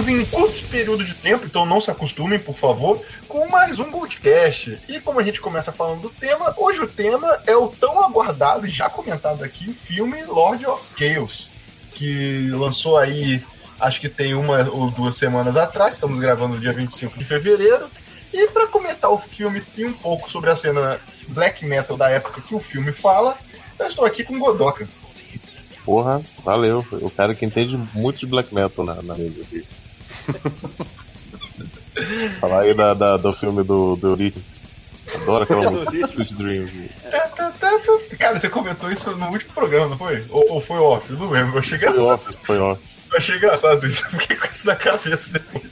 em um curto período de tempo, então não se acostumem, por favor, com mais um podcast. E como a gente começa falando do tema, hoje o tema é o tão aguardado e já comentado aqui, filme Lord of Chaos, que lançou aí, acho que tem 1 ou 2 semanas atrás, estamos gravando no dia 25 de fevereiro. E para comentar o filme e um pouco sobre a cena black metal da época que o filme fala, eu estou aqui com o Godoka. Porra, valeu. O cara que entende muito de black metal na mesa aqui. Falar aí do filme do Eurípides. Adoro aquela música Sweet Dreams. Cara, você comentou isso no último programa, não foi? Ou foi off? Eu não lembro. Eu achei engraçado. Foi off. Eu achei engraçado isso. Eu fiquei com isso na cabeça depois.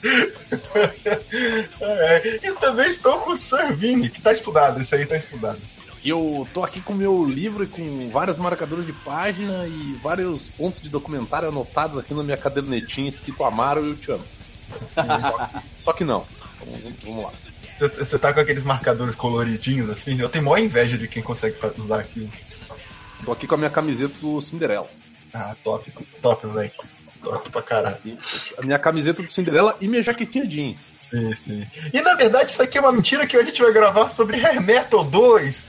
E também estou com o Servini, que tá estudado. Esse aí tá estudado. E eu tô aqui com o meu livro e com vários marcadores de página e vários pontos de documentário anotados aqui na minha cadernetinha escrito Amaro, eu te amo. Só que não. Vamos lá. Você tá com aqueles marcadores coloridinhos assim? Eu tenho maior inveja de quem consegue usar aquilo. Tô aqui com a minha camiseta do Cinderela. Ah, top, moleque. Top pra caralho. A minha camiseta do Cinderela e minha jaquetinha jeans. Sim. E na verdade isso aqui é uma mentira que a gente vai gravar sobre Hair Metal 2.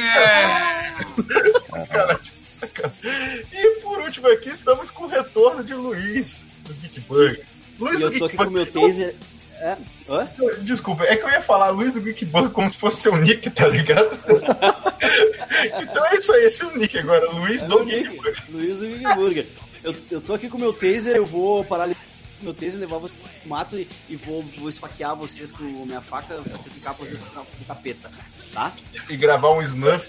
E por último aqui estamos com o retorno de Luiz do Geekburger. E eu tô aqui com o meu taser. Desculpa, é que eu ia falar Luiz do Geekburger como se fosse seu nick, tá ligado? Então é isso aí, esse é o nick agora, Luiz do Geekburger. Luiz do Geekburger. Eu tô aqui com o meu taser, eu vou paralisar meu taser, levar vocês pro mato e vou esfaquear vocês com minha faca, sacrificar vocês pro capeta, tá? E gravar um snuff.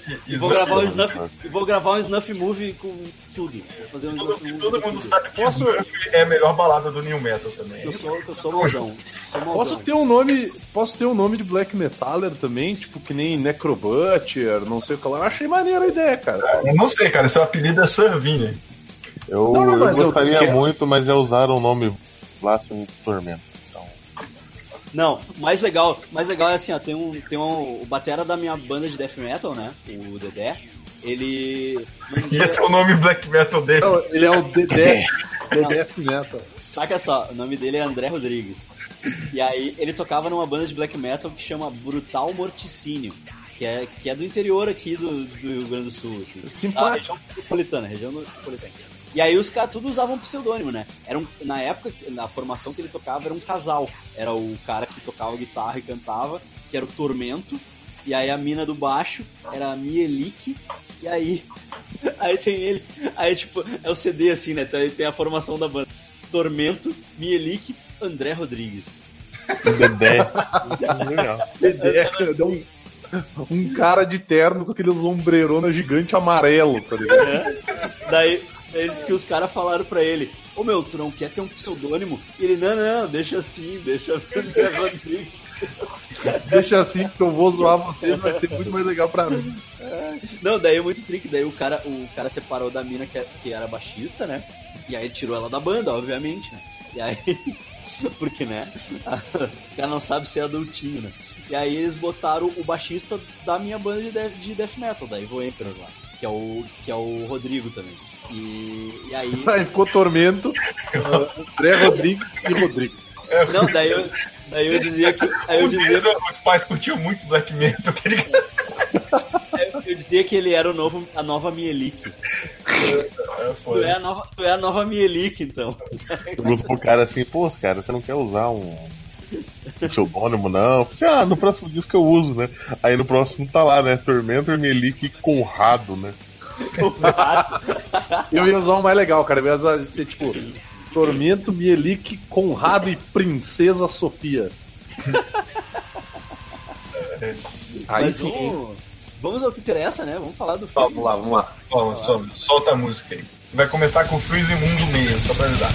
Vou gravar um snuff movie com tudo. Vou fazer um snuff movie. Todo mundo sabe que snuff é a melhor balada do New Metal também. Eu sou mauzão. Posso ter um nome de black metaler também, tipo que nem Necrobutcher, não sei o que lá. Eu achei maneira a ideia, cara. Eu não sei, cara, seu apelido é Servini. Eu gostaria muito, mas já usaram o nome Blasphemy Tormento. Então... Não, mais legal é assim, ó, tem o batera da minha banda de death metal, né? O Dedé. Ele. E esse é o nome black metal dele. Não, ele é o Dedé. Death metal. Saca só, o nome dele é André Rodrigues. E aí ele tocava numa banda de black metal que chama Brutal Morticínio. Que é do interior aqui do Rio Grande do Sul, assim. Simpático. Região metropolitana. E aí os caras tudo usavam pseudônimo, né? Na época, na formação que ele tocava, era um casal. Era o cara que tocava guitarra e cantava, que era o Tormento. E aí a mina do baixo era a Mielik. E aí tem ele. Aí tipo, é o CD assim, né? Tem a formação da banda. Tormento, Mielik, André Rodrigues. Dedé. Dedé, um cara de terno com aquele sombrerona gigante amarelo, tá ligado? Daí eles que os caras falaram pra ele: ô meu, tu não quer ter um pseudônimo? E ele, não, deixa assim, deixa André Rodrigues. Deixa assim, porque eu vou zoar vocês, vai ser muito mais legal pra mim. Não, daí é muito trick, daí o cara separou da mina que era baixista, né? E aí tirou ela da banda, obviamente, né? E aí, porque, né? Os caras não sabem ser adultinho, né? E aí eles botaram o baixista da minha banda de death metal, da Evil Emperor lá, que é o Rodrigo também. E aí... Aí ficou Tormento, André Rodrigues e Rodrigo. Não, daí eu dizia que... Os pais curtiam muito black metal, tá ligado? Eu dizia que ele era a nova Mielik. Tu é a nova Mielik, então. Pergunto pro cara assim, pô, cara, você não quer usar um pseudônimo, não? No próximo disco eu uso, né? Aí no próximo tá lá, né? Tormentor, Mielik e Conrado, né? Eu ia usar um mais legal, cara. Eu ia usar ser tipo Tormento, Mielik, Conrado e Princesa Sofia. Aí sim. Vamos ao que interessa, né? Vamos falar do filme. Vamos lá. Vamos, solta a música aí. Vai começar com o Freeze Mundo Meio, só pra avisar.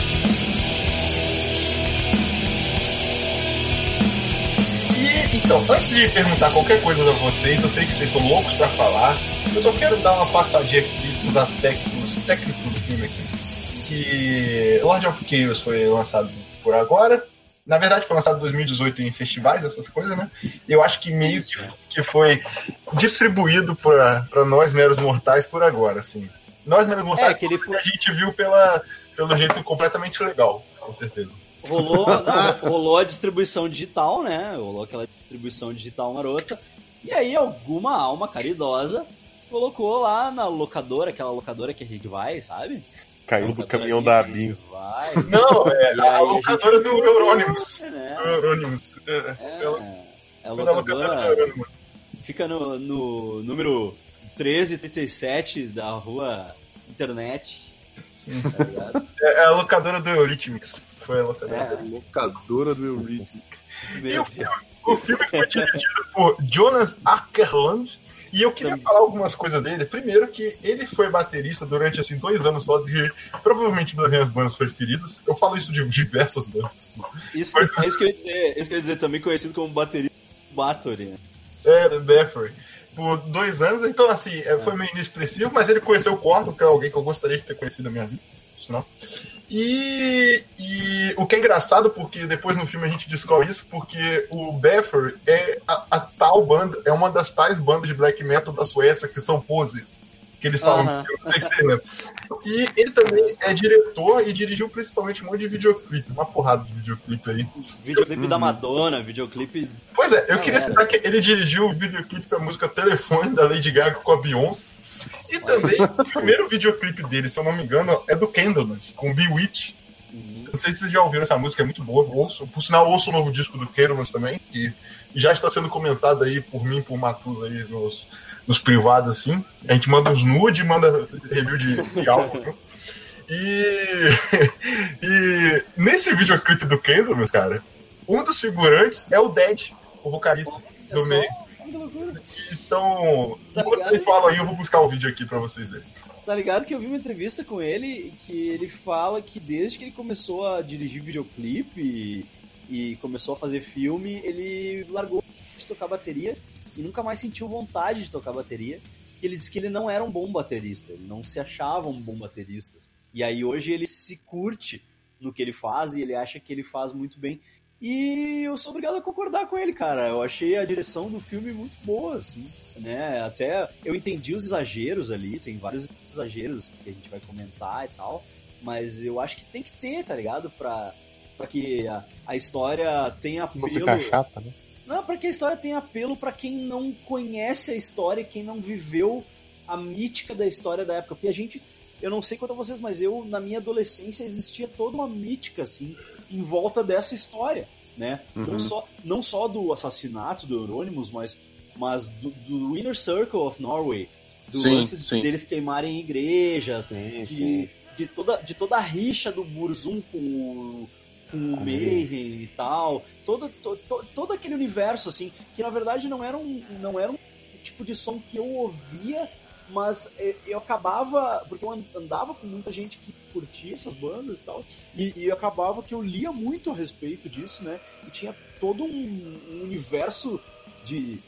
Então, antes de perguntar qualquer coisa a vocês, eu sei que vocês estão loucos pra falar, eu só quero dar uma passadinha aqui nos aspectos técnicos do filme aqui. Que Lord of Chaos foi lançado por agora. Na verdade, foi lançado em 2018 em festivais, essas coisas, né? E eu acho que meio que foi distribuído pra nós, meros mortais, por agora, assim. Nós, meros mortais, que ele foi... a gente viu pelo jeito completamente legal, com certeza. Rolou a distribuição digital, né? Rolou aquela distribuição digital marota. E aí, alguma alma caridosa colocou lá na locadora, aquela locadora que a gente vai, sabe? Caiu do caminhão da Abinho. Não, a locadora do Euronymous. Né? Euronymous. A locadora fica no número 1337 da rua Internet. Sim. Tá ligado? É a locadora do Eurythmics. Foi a locadora. Locadora do Eurythmics. E o filme foi dirigido por Jonas Åkerlund. E eu queria falar algumas coisas dele. Primeiro que ele foi baterista durante, assim, 2 anos só de, provavelmente, uma das minhas bandas preferidas. Eu falo isso de diversas bandas. Isso que eu ia dizer, também conhecido como baterista Bathory, né? Bathory. Por 2 anos, então, assim, foi meio inexpressivo, mas ele conheceu o Corto, que é alguém que eu gostaria de ter conhecido na minha vida, senão. E o que é engraçado, porque depois no filme a gente descobre isso, porque o Bathory é a tal banda, é uma das tais bandas de black metal da Suécia que são poses, que eles falam, eu não sei se você lembra. E ele também é diretor e dirigiu principalmente um monte de videoclipe, uma porrada de videoclipe aí. Videoclipe da Madonna, videoclipe... Pois é, eu queria citar que ele dirigiu o videoclipe pra música Telefone da Lady Gaga com a Beyoncé. E também, o primeiro videoclipe dele, se eu não me engano, é do Candlemass, com Bewitch. Não sei se vocês já ouviram essa música, é muito boa. Ouço. Por sinal, ouço o novo disco do Candlemass também, que já está sendo comentado aí por mim, por Matus aí nos privados, assim. A gente manda uns nude, manda review de álbum. E nesse videoclipe do Candlemass, cara, um dos figurantes é o Dead, o vocalista do meio. Então, enquanto vocês falam aí, eu vou buscar o vídeo aqui pra vocês verem. Tá ligado que eu vi uma entrevista com ele que ele fala que desde que ele começou a dirigir videoclipe e começou a fazer filme, ele largou de tocar bateria e nunca mais sentiu vontade de tocar bateria. Ele disse que ele não era um bom baterista, ele não se achava um bom baterista. E aí hoje ele se curte no que ele faz e ele acha que ele faz muito bem. E eu sou obrigado a concordar com ele, cara. Eu achei a direção do filme muito boa, assim, né? Até eu entendi os exageros ali, tem vários exageros que a gente vai comentar e tal, mas eu acho que tem que ter, tá ligado? Pra que a história tenha apelo... Música chata, né? Não, pra que a história tenha apelo pra quem não conhece a história, quem não viveu a mítica da história da época. Porque a gente... Eu não sei quanto a vocês, mas eu, na minha adolescência, existia toda uma mítica, assim, em volta dessa história, né? Não só do assassinato do Euronymous, mas do Inner Circle of Norway, do lance deles queimarem igrejas, de toda a rixa do Burzum com o Mayhem e tal, todo aquele universo, assim, que na verdade não era um tipo de som que eu ouvia, mas eu acabava, porque eu andava com muita gente que curtia essas bandas e tal, e eu acabava que eu lia muito a respeito disso, né, e tinha todo um universo de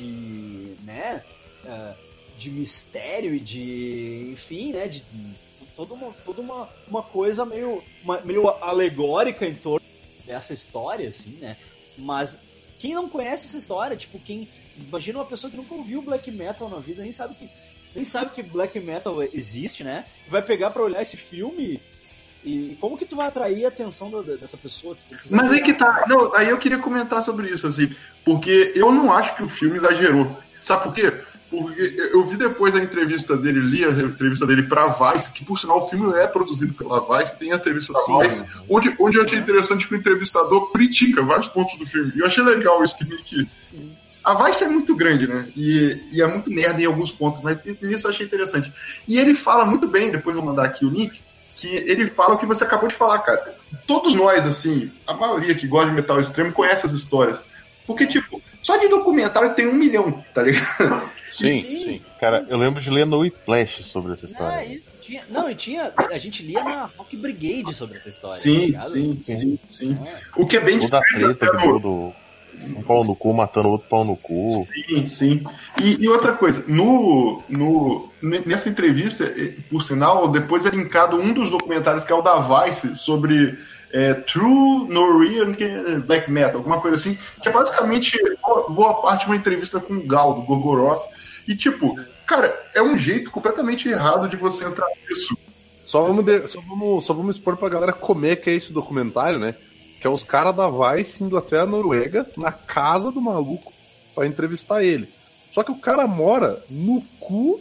mistério e de, enfim, né, de toda uma coisa meio alegórica em torno dessa história, assim, né, mas quem não conhece essa história, tipo, imagina uma pessoa que nunca ouviu black metal na vida, nem sabe que black metal existe, né? Vai pegar pra olhar esse filme e como que tu vai atrair a atenção dessa pessoa? Mas aí que tá. Não, aí eu queria comentar sobre isso, assim, porque eu não acho que o filme exagerou. Sabe por quê? Porque eu vi depois a entrevista dele, li a entrevista dele pra Vice, que por sinal o filme é produzido pela Vice, tem a entrevista da Vice, onde eu achei interessante que o entrevistador critica vários pontos do filme. E eu achei legal isso, que a Vice é muito grande, né? E é muito merda em alguns pontos, mas nisso eu achei interessante. E ele fala muito bem, depois eu vou mandar aqui o link, que ele fala o que você acabou de falar, cara. Todos nós, assim, a maioria que gosta de metal extremo conhece as histórias. Porque, tipo, só de documentário tem 1 milhão, tá ligado? Sim. Cara, eu lembro de ler no Whiplash sobre essa história. A gente lia na Rock Brigade sobre essa história. Sim. O que é bem toda a treta Um pau no cu matando outro pau no cu. Sim. E outra coisa, nessa entrevista, por sinal, depois é linkado um dos documentários que é o da Vice sobre True Norwegian Black Metal, alguma coisa assim, que é basicamente boa parte de uma entrevista com o Gal, do Gorgoroth. E tipo, cara, é um jeito completamente errado de você entrar nisso. Só vamos expor pra galera como é que é esse documentário, né? Que é os caras da Vice indo até a Noruega, na casa do maluco, pra entrevistar ele. Só que o cara mora no cu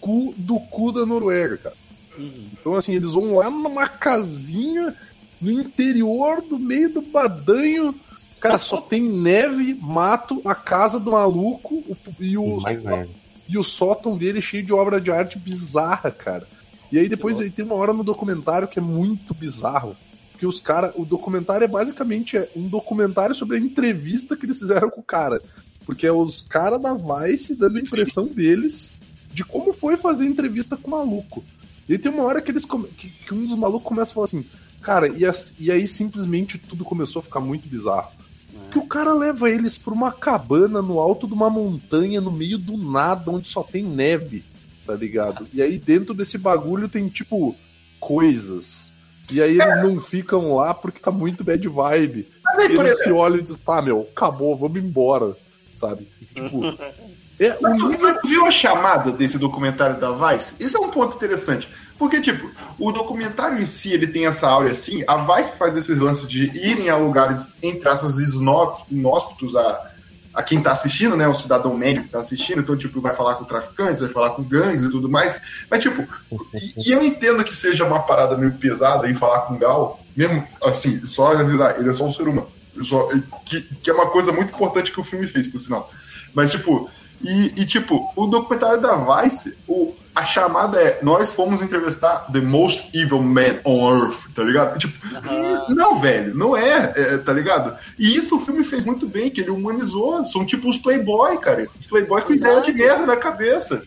da Noruega, cara. Então, assim, eles vão lá numa casinha no interior, do meio do Badanho. Cara, só tem neve, mato, a casa do maluco e o sótão dele cheio de obra de arte bizarra, cara. E aí depois tem uma hora no documentário que é muito bizarro. Que os caras. O documentário é basicamente um documentário sobre a entrevista que eles fizeram com o cara. Porque é os caras da Vice dando a impressão deles de como foi fazer entrevista com o maluco. E aí tem uma hora que que um dos malucos começa a falar assim, cara, e aí simplesmente tudo começou a ficar muito bizarro. Que o cara leva eles pra uma cabana no alto de uma montanha, no meio do nada, onde só tem neve, tá ligado? E aí dentro desse bagulho tem, tipo, coisas. E aí eles não ficam lá porque tá muito bad vibe. E eles se olham e dizem, tá, meu, acabou, vamos embora, sabe? Tipo... Mas tu viu a chamada desse documentário da Vice? Isso é um ponto interessante. Porque, tipo, o documentário em si, ele tem essa áurea assim, a Vice faz esses lances de irem a lugares, entre aspas, inóspitos a quem tá assistindo, né, o cidadão médio que tá assistindo, então, tipo, vai falar com traficantes, vai falar com gangues e tudo mais, mas, tipo, e eu entendo que seja uma parada meio pesada em falar com o Gal, mesmo, assim, só avisar, ele é só um ser humano, que é uma coisa muito importante que o filme fez, por sinal, mas, tipo, tipo, o documentário da Vice, a chamada é, nós fomos entrevistar the most evil man on earth, tá ligado? Tipo, não, velho, não tá ligado? E isso o filme fez muito bem, que ele humanizou, são tipo os playboy, cara, os playboy com ideia de merda na cabeça.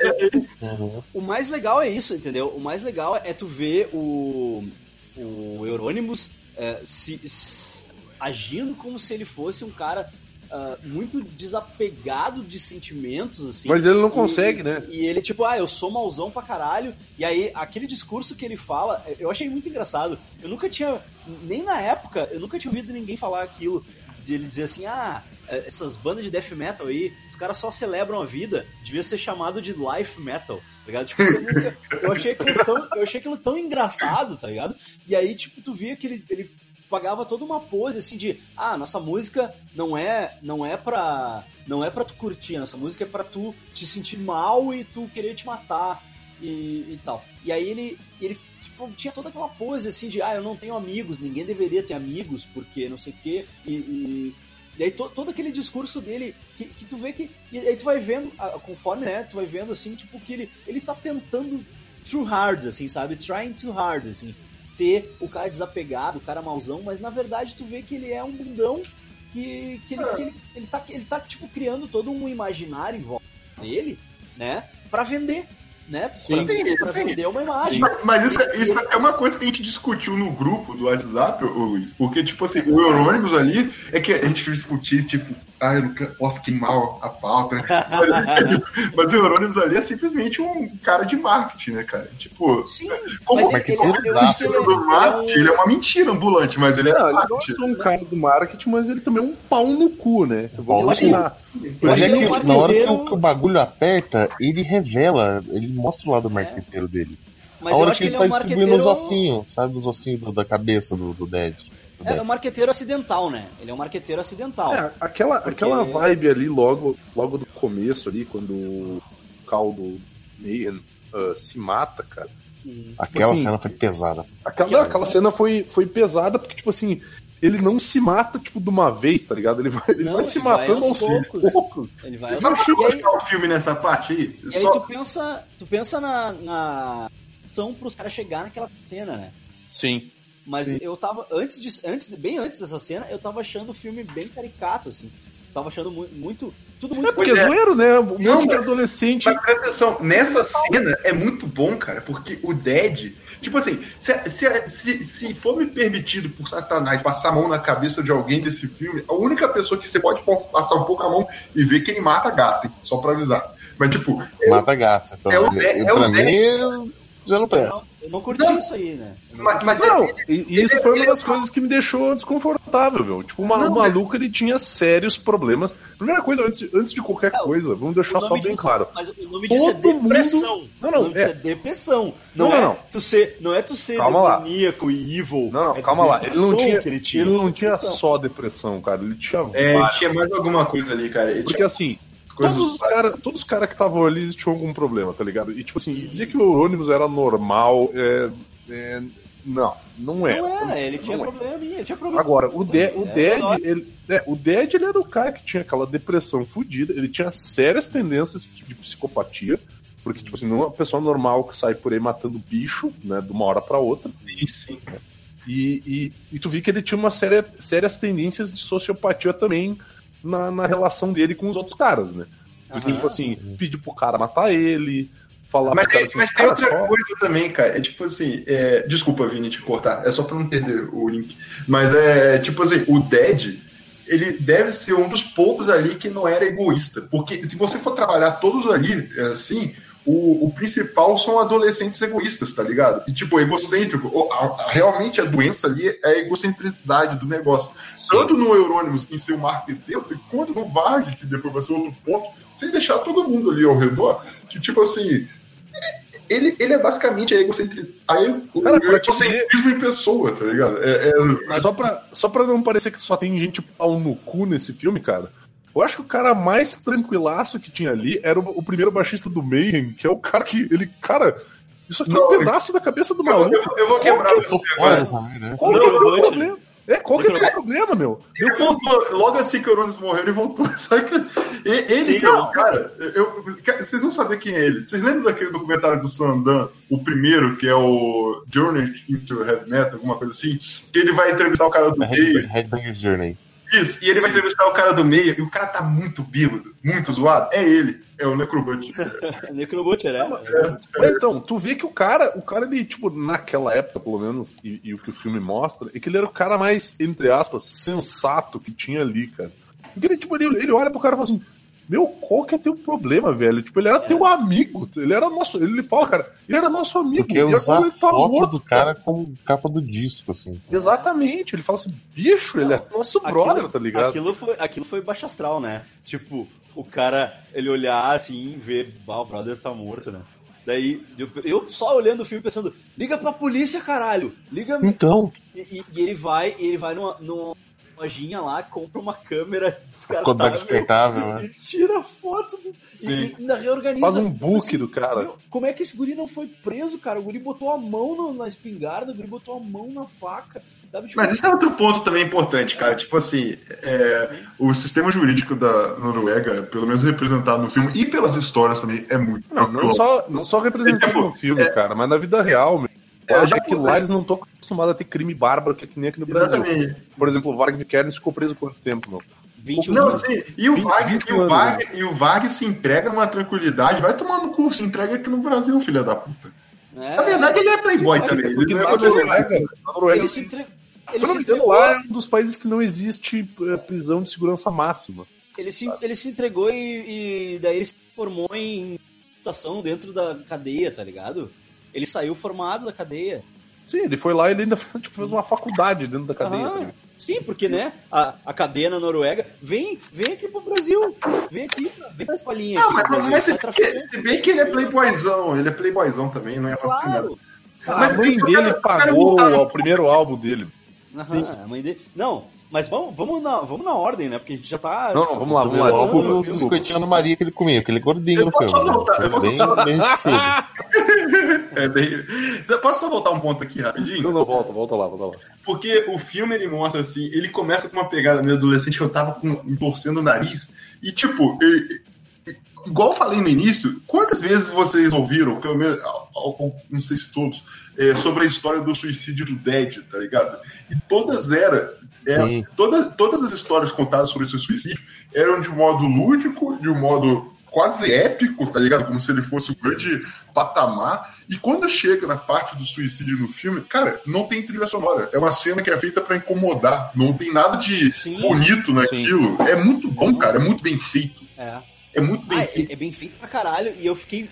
O mais legal é isso, entendeu? O mais legal é tu ver o Euronymous agindo como se ele fosse um cara muito desapegado de sentimentos, assim. Mas ele não consegue, né? E ele, tipo, eu sou mauzão pra caralho. E aí, aquele discurso que ele fala, eu achei muito engraçado. Eu nunca tinha, nem na época, eu nunca tinha ouvido ninguém falar aquilo. De ele dizer assim, essas bandas de death metal aí, os caras só celebram a vida, devia ser chamado de life metal, tá ligado? Tipo, eu achei aquilo tão engraçado, tá ligado? E aí, tipo, tu via que ele pagava toda uma pose assim de nossa música não é pra tu curtir, nossa música é pra tu te sentir mal e tu querer te matar e tal. E aí ele tipo, tinha toda aquela pose assim de eu não tenho amigos, ninguém deveria ter amigos porque não sei o quê e aí todo aquele discurso dele que tu vê que e aí tu vai vendo conforme, né, tu vai vendo assim, tipo, que ele tá tentando too hard, assim, sabe, trying too hard, assim, ser o cara desapegado, o cara mauzão, mas na verdade tu vê que ele é um bundão que ele tá tipo criando todo um imaginário em volta dele, né, pra vender, né, pra vender uma imagem. Mas isso é uma coisa que a gente discutiu no grupo do WhatsApp, Luiz, porque tipo assim, o Euronymous ali é que a gente discutir, tipo, eu não posso queimar a pauta, né? Mas o Euronymous ali é simplesmente um cara de marketing, né, cara? Tipo, sim, como do marketing, ele é uma mentira ambulante, mas ele é marketing. Ele não é um cara do marketing, mas ele também é um pau no cu, né? Mas é que na hora que o bagulho aperta, ele revela, ele mostra o lado marqueteiro dele. Mas a hora eu acho que ele tá distribuindo os ossinhos, sabe? Os ossinhos da cabeça do Dead. É um marqueteiro acidental, né? Ele é um marqueteiro acidental. Aquela vibe ali logo do começo ali, quando o Caldo Mayhem se mata, cara. Aquela assim, cena foi pesada. Aquela cena foi pesada porque, tipo assim, ele não se mata, tipo, de uma vez, tá ligado? Ele vai se matando aos poucos. Ele vai aos poucos. Vamos puxar o filme nessa parte aí? E aí tu pensa na ação pros caras chegarem naquela cena, né? Sim. Mas eu tava, bem antes dessa cena, eu tava achando o filme bem caricato, assim. Tava achando tudo muito... porque é zoeiro, né? Um monte de adolescente... Mas presta atenção, nessa cena é muito bom, cara, porque o Dead Tipo assim, se for me permitido por Satanás passar a mão na cabeça de alguém desse filme, a única pessoa que você pode passar um pouco a mão e ver que ele mata gato, hein? Só pra avisar. Mas, tipo. Mata gato. Então, pra mim, já não presta. Eu não curti isso aí, né? E isso foi uma das coisas que me deixou desconfortável, meu. Tipo, o maluco, ele tinha sérios problemas. Primeira coisa, antes de qualquer coisa, vamos deixar só bem claro. Mas o nome disso é depressão. Não, o nome disso é depressão. Não é tu ser demoníaco e evil. Não, calma lá. Ele não tinha só depressão, cara. Ele tinha tinha mais alguma coisa ali, cara. Porque assim, todos os caras que estavam ali, eles tinham algum problema, tá ligado? E tipo assim, dizer que o ônibus era normal, não é. Ele tinha problema. Agora, o Dead, ele era o cara que tinha aquela depressão fodida, ele tinha sérias tendências de psicopatia, porque, tipo assim, não é uma pessoa normal que sai por aí matando bicho, né, de uma hora pra outra. Sim. E tu vi que ele tinha uma sérias tendências de sociopatia também na relação dele com os outros caras, né? Tipo assim, pedir pro cara matar ele, falar pro cara assim, mas tem outra coisa também, cara. É tipo assim, desculpa, Vini, te cortar. É só pra não perder o link. Mas tipo assim, o Dead, ele deve ser um dos poucos ali que não era egoísta. Porque se você for trabalhar todos ali, assim, o principal são adolescentes egoístas, tá ligado? E tipo, egocêntrico. Realmente a doença ali é a egocentricidade do negócio. Sim. Tanto no Eurônimos em seu marqueteiro, quanto no Varg, que depois vai ser outro ponto, sem deixar todo mundo ali ao redor, que tipo assim, ele é basicamente a egocentrismo em pessoa, tá ligado? Só pra não parecer que só tem gente pau no cu nesse filme, cara, eu acho que o cara mais tranquilaço que tinha ali era o primeiro baixista do Mayhem, que é o cara que, isso aqui é um pedaço da cabeça do maluco. Eu vou quebrar Qual que é o problema? Qual que é o problema, meu? Ele voltou, logo assim que o Eurônimos morreu, ele voltou. Só que ele, cara, vocês vão saber quem é ele. Vocês lembram daquele documentário do Sandan, o primeiro, que é o Journey into Heavy Metal, alguma coisa assim? Que ele vai entrevistar o cara do meio. Headbangers Journey. Isso, e ele vai entrevistar o cara do meio, e o cara tá muito bêbado, muito zoado. É ele, é o Necrobutcher. Necrobutcher, Então, tu vê que o cara, ele, tipo, naquela época, pelo menos, e o que o filme mostra, é que ele era o cara mais, entre aspas, sensato que tinha ali, cara. Porque ele, tipo, ele olha pro cara e fala assim, meu, qual que é teu problema, velho? Tipo, ele era teu amigo, ele fala, cara, ele era nosso amigo. Porque usar a foto do cara como capa do disco, assim. Sabe? Exatamente, ele fala assim, bicho, ele é nosso brother, tá ligado? Aquilo foi baixo astral, né? Tipo, o cara, ele olhar assim, ver, o brother tá morto, né? Daí, eu só olhando o filme pensando, liga pra polícia, caralho! Liga... Então... E ele vai numa lojinha lá, compra uma câmera descartável, né? E tira foto e ainda reorganiza. Faz um book do cara. Meu, como é que esse guri não foi preso, cara? O guri botou a mão na espingarda, o guri botou a mão na faca. Sabe? Tipo, mas esse é outro ponto também importante, cara. Tipo assim, o sistema jurídico da Noruega, pelo menos representado no filme, e pelas histórias também, é muito... Não só representado no filme, cara, mas na vida real, meu. Que lá eles não estão acostumados a ter crime bárbaro que nem aqui no Brasil. Exatamente. Por exemplo, o Varg Vikernes ficou preso quanto tempo, meu? 21 anos. Sim. E o Varg se entrega numa tranquilidade, vai tomar no cu, se entrega aqui no Brasil, filha da puta. Na verdade, ele é playboy também. Porque na Noruega, se eu não me engano, lá é um dos países que não existe prisão de segurança máxima. Ele se entregou e daí ele se formou em estação dentro da cadeia, tá ligado? Ele saiu formado da cadeia. Sim, ele foi lá e ele ainda fez uma faculdade dentro da cadeia. Tá, sim, porque, né, a cadeia na Noruega vem aqui pro Brasil. Vem pra escolinha. Mas se bem que ele é playboyzão também, não é claro. Mas a mãe dele pagou o primeiro álbum dele. Sim. A mãe dele... Não, mas vamos na ordem, né? Porque a gente já tá... Não, vamos lá. Desculpa o biscoitinho Maria que ele comia, porque ele é gordinho no filme. Posso só voltar um ponto aqui rapidinho? Não, volta lá. Porque o filme, ele mostra assim, ele começa com uma pegada meio adolescente que eu tava torcendo o nariz, e tipo, igual eu falei no início, quantas vezes vocês ouviram, pelo menos, não sei se todos, sobre a história do suicídio do Dead, tá ligado? E todas todas as histórias contadas sobre esse suicídio eram de um modo lúdico, de um modo quase épico, tá ligado? Como se ele fosse um grande patamar. E quando chega na parte do suicídio no filme, cara, não tem trilha sonora. É uma cena que é feita pra incomodar. Não tem nada de bonito naquilo. Sim. É muito bom, cara. É muito bem feito. É muito bem feito. É bem feito pra caralho. E eu fiquei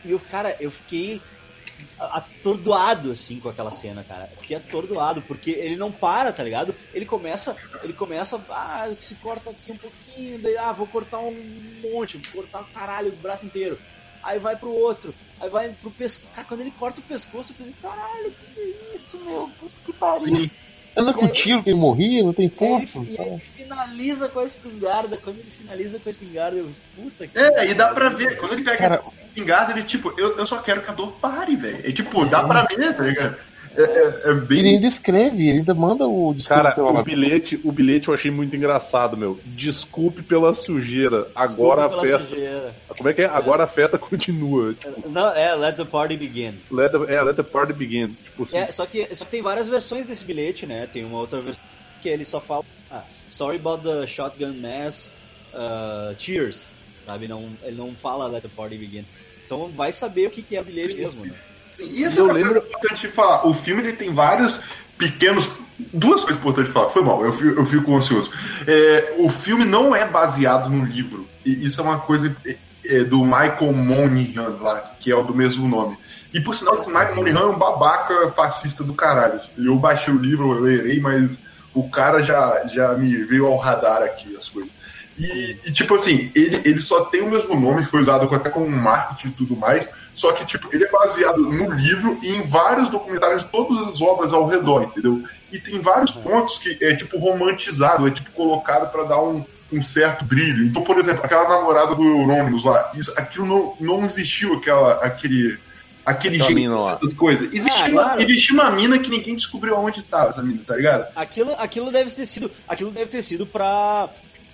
atordoado, assim, com aquela cena, cara. Eu fiquei atordoado, porque ele não para, tá ligado? Ele começa, se corta aqui um pouquinho, daí, vou cortar um monte, vou cortar o caralho, o braço inteiro. Aí vai pro outro, aí vai pro pescoço. Cara, quando ele corta o pescoço, eu pensei, caralho, que é isso, meu? Que pariu. Sim. Anda com tiro que ele morria, não tem força. E ele finaliza com a espingarda. Quando ele finaliza com a espingarda, eu... Puta que... e dá pra ver. Quando ele pega a espingarda, ele tipo... Eu só quero que a dor pare, velho. Tipo, dá pra ver, tá ligado? É bem... Ele ainda escreve, ele ainda manda o desculpe. Cara, o bilhete eu achei muito engraçado, meu. Desculpe pela sujeira. Agora a festa... Sujeira. Como é que é? Agora a festa continua. Tipo... Não, let the party begin. Let the party begin. Tipo assim. Só que tem várias versões desse bilhete, né? Tem uma outra versão que ele só fala sorry about the shotgun mass, cheers, sabe? Ele não fala let the party begin. Então vai saber o que é bilhete mesmo, né? E isso é uma coisa importante de falar. O filme ele tem vários pequenos... Duas coisas importantes de falar. Foi mal, eu fico ansioso. O filme não é baseado no livro. E isso é uma coisa do Michael Monaghan lá, que é o do mesmo nome. E por sinal, esse Michael Monaghan é um babaca fascista do caralho. Eu baixei o livro, eu lerei, mas o cara já me veio ao radar aqui as coisas. E tipo assim, ele só tem o mesmo nome, que foi usado até como marketing e tudo mais. Só que, tipo, ele é baseado no livro e em vários documentários de todas as obras ao redor, entendeu? E tem vários pontos que é, tipo, romantizado, é, tipo, colocado pra dar um certo brilho. Então, por exemplo, aquela namorada do Euronymous lá, aquilo não existiu, aquele jeito de coisa. Existia uma mina que ninguém descobriu aonde estava, essa mina, tá ligado? Aquilo deve ter sido pra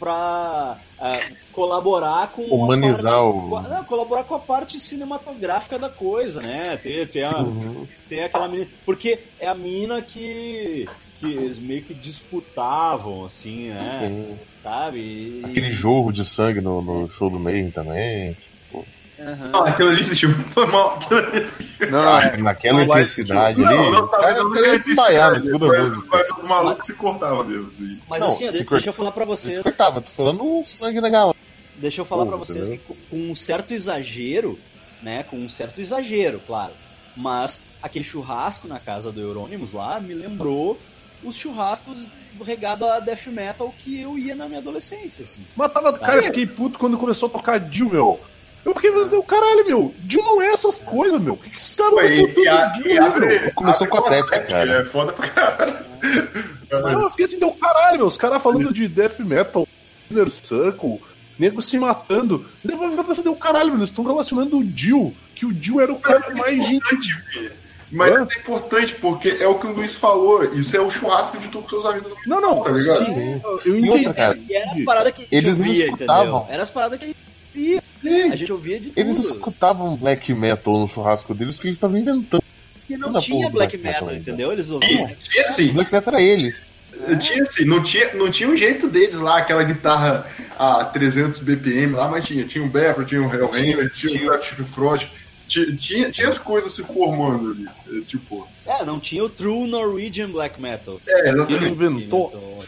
colaborar com humanizar colaborar com a parte cinematográfica da coisa, né? Ter aquela menina, porque é a mina que eles meio que disputavam, assim, né? Sim. Sabe? Aquele jorro de sangue no show do Mayhem também. Não, aquilo ali existiu. Foi mal. Naquela intensidade ali. Talvez eu não queria desmaiar na segunda música. Mas o maluco se cortava mesmo. Assim. Mas assim, deixa eu falar pra vocês. Se cortava, tô falando o sangue da galera. Deixa eu falar pra vocês que com um certo exagero, né? Com um certo exagero, claro. Mas aquele churrasco na casa do Euronymous lá me lembrou os churrascos regados a death metal que eu ia na minha adolescência, assim. Mas cara, eu fiquei puto quando começou a tocar Dio, meu. Eu fiquei pensando, caralho, meu, Dio não é essas coisas, meu. O que esses caras estão começou com a sete, cara. É foda pra caralho. Eu fiquei assim, caralho, meu, os caras falando de death metal, Inner Circle, nego se matando. E depois eu fiquei pensando, caralho, meu, eles estão relacionando o Dio, que o Dio era o cara que mais gente... Mas é importante, porque é o que o Luiz falou. Isso é o churrasco de tu com seus amigos. Não, tá ligado? Sim, eu entendi. E eram as paradas que eles ouvia, não escutavam. Entendeu? Eram as paradas que a gente via. Sim. A gente ouvia de tudo. Eles escutavam black metal no churrasco deles porque eles estavam inventando. E não tinha black metal, entendeu? Eles ouviam. Tinha sim. Black metal era eles. Tinha sim. Não tinha um jeito deles lá, aquela guitarra a 300 BPM lá, mas tinha o Befra, tinha o Hellhammer, tinha o Chip Frost. Tinha as coisas se formando ali, tipo... não tinha o True Norwegian Black Metal. Exatamente. Ele inventou.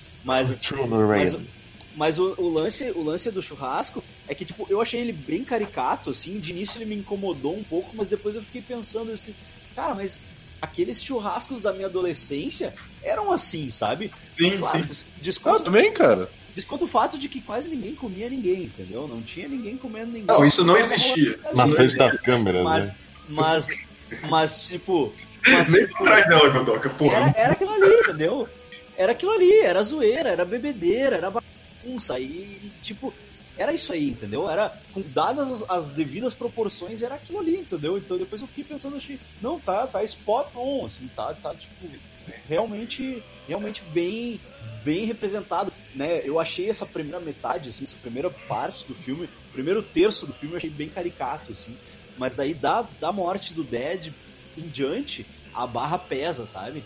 Mas o lance do churrasco é que, tipo, eu achei ele bem caricato, assim, de início ele me incomodou um pouco, mas depois eu fiquei pensando assim, cara, mas aqueles churrascos da minha adolescência eram assim, sabe? Sim, claro, sim. Também, cara. Desconto o fato de que quase ninguém comia ninguém, entendeu? Não tinha ninguém comendo ninguém. Não, isso não existia. Na frente das câmeras, né? Mas tipo... Nem por trás dela que eu toco, porra. Era aquilo ali, entendeu? Era aquilo ali, era zoeira, era bebedeira, era bagunça, e tipo... Era isso aí, entendeu? Era, dadas as devidas proporções, era aquilo ali, entendeu? Então depois eu fiquei pensando, achei, não, tá spot on, assim, tá tipo, realmente bem representado, né? Eu achei essa primeira metade, assim, essa primeira parte do filme, o primeiro terço do filme eu achei bem caricato, assim, mas daí da morte do Dead em diante, a barra pesa, sabe?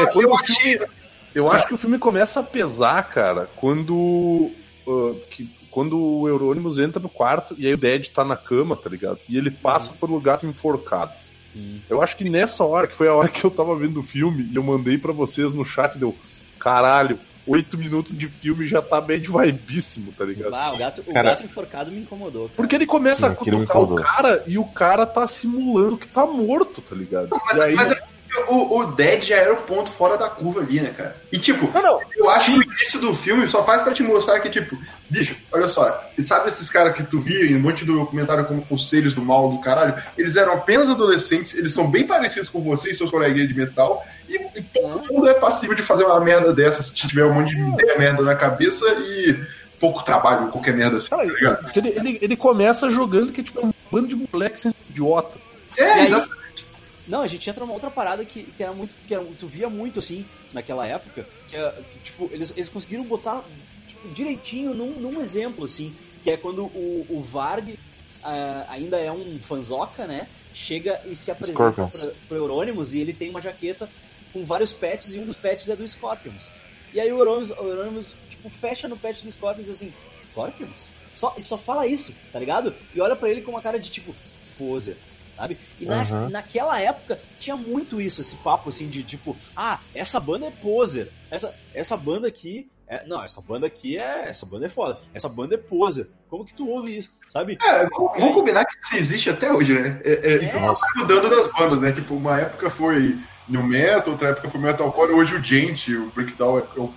Eu acho que o filme começa a pesar, cara, quando quando o Euronymous entra no quarto e aí o Dead tá na cama, tá ligado? E ele passa pelo gato enforcado. Eu acho que nessa hora, que foi a hora que eu tava vendo o filme, e eu mandei pra vocês no chat, deu, caralho, 8 minutos de filme já tá bem de vibíssimo, tá ligado? O gato enforcado me incomodou. Cara. Porque ele começa a cutucar o cara e o cara tá simulando que tá morto, tá ligado? Mas o Dead já era o ponto fora da curva ali, né, cara? E tipo, eu acho que o início do filme só faz pra te mostrar que, tipo, bicho, olha só, sabe esses caras que tu via em um monte de documentário como Conselhos do Mal do caralho? Eles eram apenas adolescentes, eles são bem parecidos com você e seus coleguinhas de metal, e todo mundo é passível de fazer uma merda dessa se tiver um monte de ideia merda na cabeça e pouco trabalho, qualquer merda assim, tá ligado? Porque ele começa jogando que tipo, é um bando de moleque idiota. Exatamente. Não, a gente entra numa outra parada que era muito. Tu via muito assim, naquela época, que tipo, eles conseguiram botar tipo, direitinho num exemplo, assim, que é quando o Varg ainda é um fanzoca, né? Chega e se apresenta pro Euronymous e ele tem uma jaqueta com vários patches e um dos patches é do Scorpions. E aí o Euronymous tipo, fecha no patch do Scorpions assim, Scorpions? Só fala isso, tá ligado? E olha pra ele com uma cara de tipo, poser. Sabe? E naquela época tinha muito isso, esse papo assim de tipo, essa banda é poser, essa banda aqui essa banda é foda, essa banda é poser, como que tu ouve isso, sabe? Vamos combinar que isso existe até hoje, né? Isso tá mudando das bandas, né? Tipo, uma época foi New Metal, outra época foi Metalcore, hoje o Gent, o Breakdown é o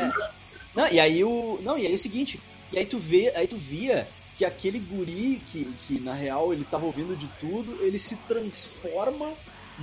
E aí o seguinte, e aí tu via que aquele guri que na real ele tava ouvindo de tudo, ele se transforma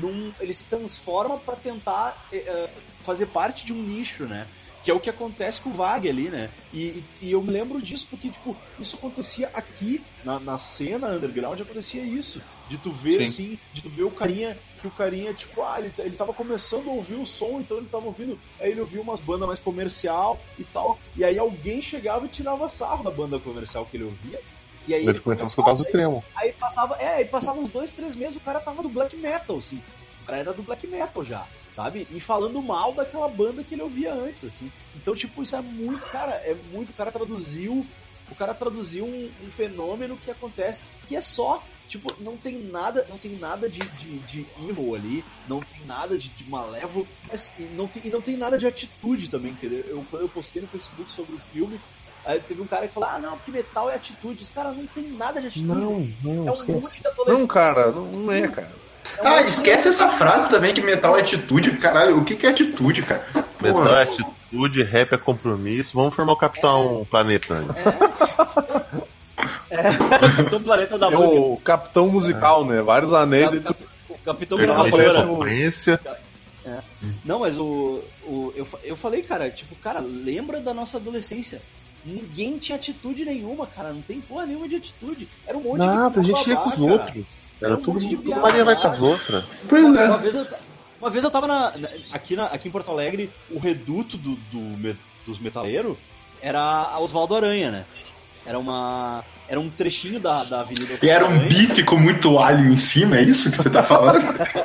pra tentar fazer parte de um nicho, né? Que é o que acontece com o Varg ali, né? E eu me lembro disso porque, tipo, isso acontecia aqui, na cena underground, acontecia isso. De tu ver, assim, de tu ver o carinha, tipo, ele tava começando a ouvir o som, então ele tava ouvindo, aí ele ouvia umas bandas mais comercial e tal, e aí alguém chegava e tirava sarro da banda comercial que ele ouvia, e aí ele começava a escutar os extremos. Aí passava uns 2-3 meses, o cara tava do black metal, assim, o cara era do black metal já, sabe? E falando mal daquela banda que ele ouvia antes, assim. Então, tipo, isso é muito, cara, o cara traduziu um fenômeno que acontece, que é só, tipo, não tem nada de evil ali, não tem nada de malévolo, mas não tem nada de atitude também, quer eu postei no Facebook sobre o filme, aí teve um cara que falou, não, porque metal é atitude, os caras não tem nada de atitude. Não, é um esquece. monte de adolescente. Não, cara, não é, cara. Esquece essa frase também que metal é atitude, caralho, o que é atitude, cara? Metal é atitude, rap é compromisso, vamos formar o Capitão Planeta. Capitão Planeta da Música. O Capitão Musical, né? Vários anéis. O Capitão Gravadora. Não, mas eu falei, cara, tipo, cara, lembra da nossa adolescência. Ninguém tinha atitude nenhuma, cara. Não tem porra nenhuma de atitude. Era um monte de a gente ia com os outros. Era tudo Maria vai com as outras. Pois é. Uma vez eu tava aqui em Porto Alegre, o reduto dos metaleiros era a Osvaldo Aranha, né? Era um trechinho da Avenida Osvaldo E era um bife com muito alho em cima, é isso que você tá falando?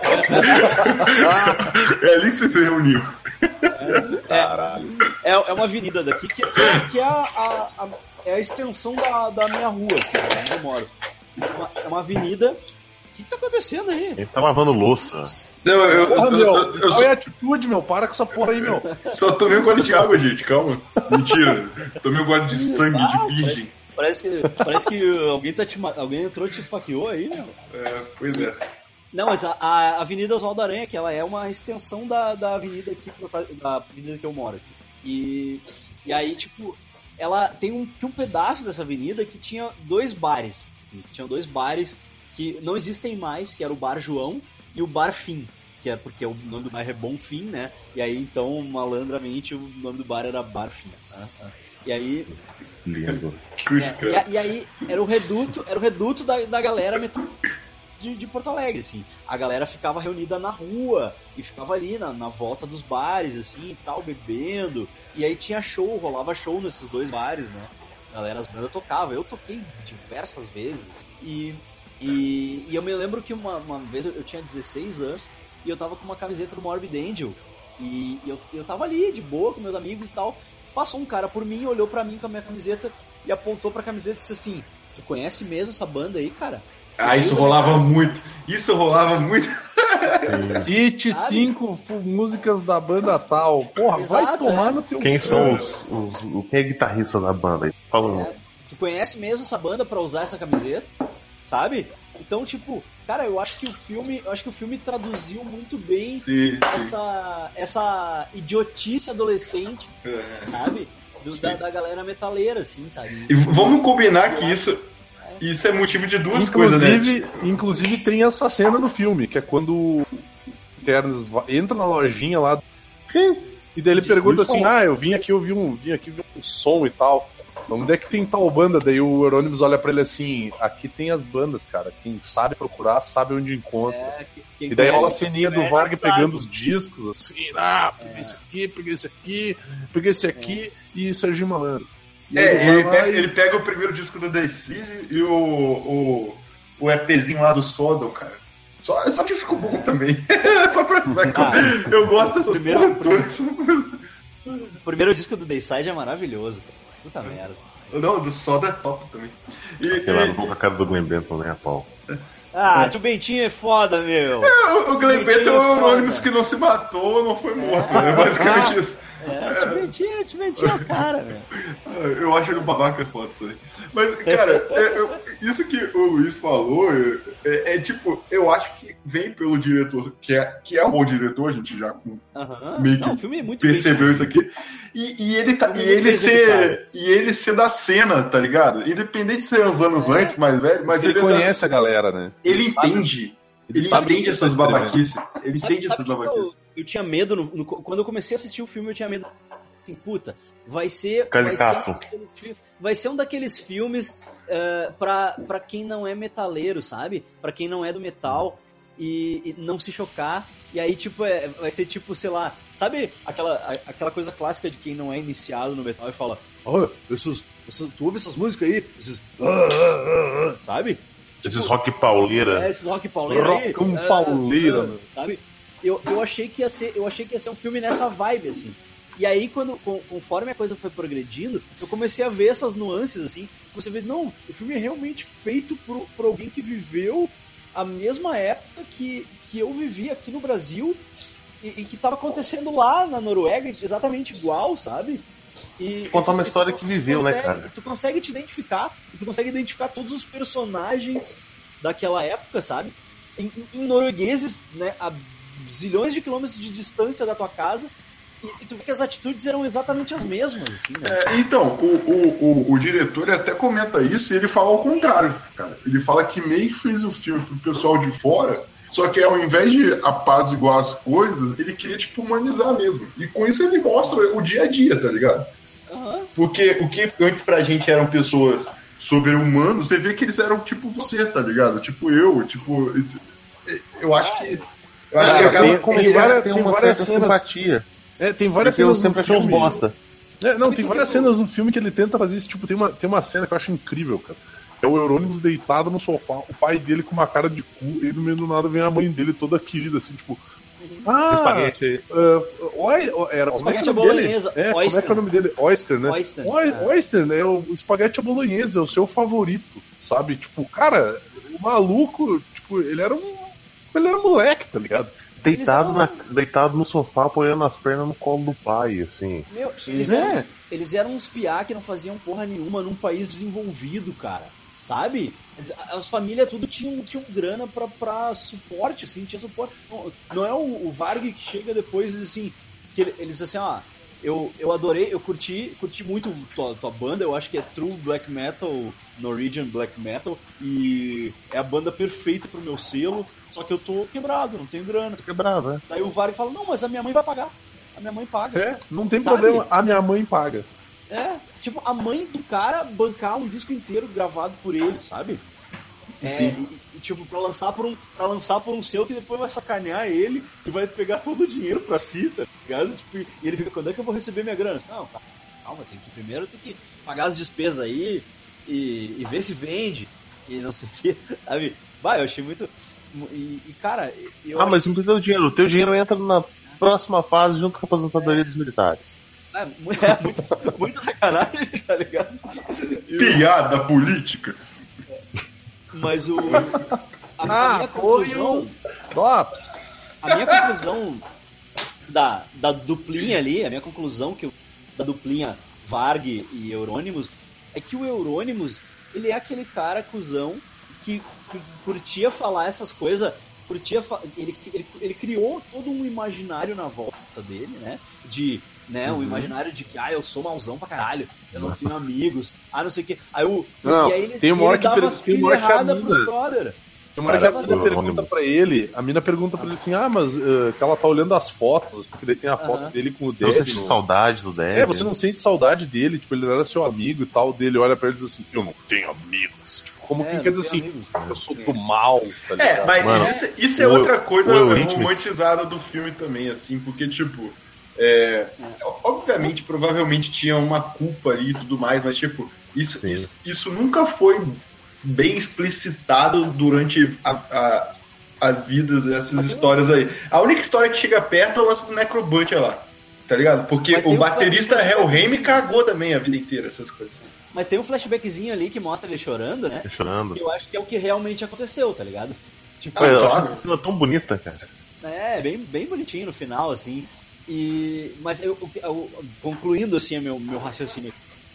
É ali que você se reuniu. É uma avenida daqui que é a extensão da minha rua, onde eu moro. É uma avenida. O que tá acontecendo aí? Ele tá lavando louça. Não, Qual é a atitude, meu? Para com essa porra aí, meu. Só tomei um gole de água, gente, calma. Mentira. Tomei um gole de sangue de virgem. Parece que alguém entrou e te esfaqueou aí, meu. Pois é. Não, mas a Avenida Osvaldo Aranha, que ela é uma extensão da avenida aqui, da avenida que eu moro aqui. E aí, tipo, ela tinha um pedaço dessa avenida que tinha 2 bares. Tinham 2 bares que não existem mais, que era o Bar João e o Bar Fim, que é porque o nome do bairro é Bom Fim, né? E aí, então, malandramente, o nome do bar era Bar Fim. E aí... Lindo. E aí, era o reduto da galera de Porto Alegre, assim. A galera ficava reunida na rua e ficava ali na volta dos bares, assim, e tal, bebendo. E aí tinha show, rolava show nesses 2 bares, né? Galera, as bandas tocavam. Eu toquei diversas vezes. E eu me lembro que uma vez eu tinha 16 anos e eu tava com uma camiseta do Morbid Angel. E eu tava ali, de boa, com meus amigos e tal. Passou um cara por mim, olhou pra mim com a minha camiseta e apontou pra camiseta e disse assim, tu conhece mesmo essa banda aí, cara? Ah, isso rolava muito. Isso rolava muito. Cite 5 músicas da banda tal. Porra, Exato, vai tomar no teu... Quem são quem é guitarrista da banda aí? Fala um. Tu conhece mesmo essa banda pra usar essa camiseta? Sabe? Então, tipo, cara, eu acho que o filme traduziu muito bem essa idiotice adolescente, sabe? Da galera metaleira, assim, sabe? E vamos combinar que isso é motivo de duas coisas, né? Inclusive tem essa cena no filme, que é quando o Ternes entra na lojinha lá e daí ele pergunta assim, eu vim aqui ouvir um som e tal. Onde é que tem tal banda? Daí o Euronymous olha pra ele assim, aqui tem as bandas, cara. Quem sabe procurar, sabe onde encontra. E daí rola a ceninha do Varg pegando os discos, assim, peguei esse aqui e Serginho Malandro. Ele pega o primeiro disco do The Seed e o EPzinho lá do Sodom, cara. Só disco bom também. Só pra sacar. Eu gosto dessas porra todas. O primeiro disco do Dayside é maravilhoso, cara. Puta merda. Não, do Soda é top também. Sei lá, não vou com a cara do Glenn Benton, né, Paulo? O Bentinho é foda, meu. O Glenn Benton é o Euronymous que não se matou, não foi morto, né? Basicamente isso. Te menti a cara, velho. Eu acho ele um babaca foda também. Mas, cara, isso que o Luiz falou tipo, eu acho que vem pelo diretor, que é um bom diretor, a gente já meio que o filme é muito percebeu isso aqui. E ele ser da cena, tá ligado? Independente de ser uns anos antes, mais velho, mas ele conhece a galera, né? Ele entende. Ele entende essas babaquices. Ele entende essas babaquices. Eu tinha medo, quando eu comecei a assistir o filme, eu tinha medo. Assim, puta, vai ser um daqueles filmes pra quem não é metaleiro, sabe? Pra quem não é do metal e não se chocar. E aí, tipo, vai ser tipo, sei lá, sabe aquela coisa clássica de quem não é iniciado no metal e fala, tu ouve essas músicas aí? Sabe? Esses rock pauleira. Esses rock pauleira aí. Rock pauleira, sabe? Eu achei que ia ser um filme nessa vibe, assim. E aí, conforme a coisa foi progredindo, eu comecei a ver essas nuances, assim. Você vê, não, o filme é realmente feito por alguém que viveu a mesma época que eu vivi aqui no Brasil e que estava acontecendo lá na Noruega, exatamente igual, sabe? E contar uma história que viveu, né, cara? Tu consegue te identificar, tu consegue identificar todos os personagens daquela época, sabe? Em noruegueses, né, a zilhões de quilômetros de distância da tua casa, e tu vê que as atitudes eram exatamente as mesmas, assim, né? Então, o diretor até comenta isso e ele fala ao contrário, cara. Ele fala que meio que fez o filme pro pessoal de fora, só que ao invés de apaziguar as coisas, ele queria, tipo, humanizar mesmo. E com isso ele mostra o dia a dia, tá ligado? Porque o que antes pra gente eram pessoas sobre-humanos, você vê que eles eram tipo você, tá ligado? Tipo eu, tipo... Eu acho que... tem uma certa simpatia. Tem várias cenas. Eu sempre achei uns bosta. Tem várias cenas no filme que ele tenta fazer isso. Tipo, tem uma cena que eu acho incrível, cara. É o Euronymous deitado no sofá, o pai dele com uma cara de cu, e no meio do nada vem a mãe dele toda querida, assim, tipo. Espaguete. Como é que é o nome dele? Como é que é o nome dele? Oyster, né? Oyster, né? O espaguete bolonhesa, é o seu favorito, sabe? Tipo, cara, o maluco, tipo, ele era moleque, tá ligado? Deitado no sofá, apoiando as pernas no colo do pai, assim. Meu, eles eram uns piá que não faziam porra nenhuma num país desenvolvido, cara. Sabe? As famílias tudo tinham grana pra suporte, assim, tinha suporte. Não é o Varg que chega depois e diz assim, que eles assim, eu adorei, eu curti muito tua banda, eu acho que é True Black Metal, Norwegian Black Metal, e é a banda perfeita pro meu selo, só que eu tô quebrado, não tenho grana. Quebrado, né? Daí o Varg fala, não, mas a minha mãe vai pagar. A minha mãe paga. Não tem problema, a minha mãe paga. Tipo, a mãe do cara bancar um disco inteiro gravado por ele, sabe? Tipo, pra lançar por um selo que depois vai sacanear ele e vai pegar todo o dinheiro pra si, tá ligado? Tipo, e ele fica, quando é que eu vou receber minha grana? Não, calma, primeiro tem que pagar as despesas aí e ver se vende e não sei o que, sabe? Vai, eu achei muito... cara, eu mas não precisa do dinheiro. O teu dinheiro entra na próxima fase junto com a aposentadoria dos militares. É muito sacanagem, tá ligado? Piada política. Mas a minha conclusão... Tops! A minha conclusão da duplinha ali, a minha conclusão da duplinha Varg e Euronymous é que o Euronymous, ele é aquele cara cuzão que curtia falar essas coisas, ele criou todo um imaginário na volta dele, né? Um imaginário de que, eu sou mauzão pra caralho, eu não tenho amigos, não sei o que. E aí ele dava as pilhas erradas pro brother. Tem uma hora que a mina pergunta pra ele, assim, mas que ela tá olhando as fotos, porque daí tem a foto dele com o Dev. Você sente saudade do Dev? Você não sente saudade dele, tipo, ele não era seu amigo e tal, dele olha pra ele e diz assim, eu não tenho amigos. Tipo, como quem quer dizer assim, amigos, eu sou do mal, tá ligado? Mas mano, isso é outra coisa romantizada do filme também, assim, porque, tipo, obviamente, provavelmente tinha uma culpa ali e tudo mais, mas, tipo, isso nunca foi bem explicitado durante as vidas dessas histórias aí. A única história que chega perto é o lance do Necrobutcher lá, tá ligado? Porque o baterista Helheim cagou também a vida inteira, essas coisas. Mas tem um flashbackzinho ali que mostra ele chorando, né? Chorando. Que eu acho que é o que realmente aconteceu, tá ligado? Tipo, eu acho uma cena tão bonita, cara. Bem bonitinho no final, assim. Mas eu concluindo assim meu raciocínio,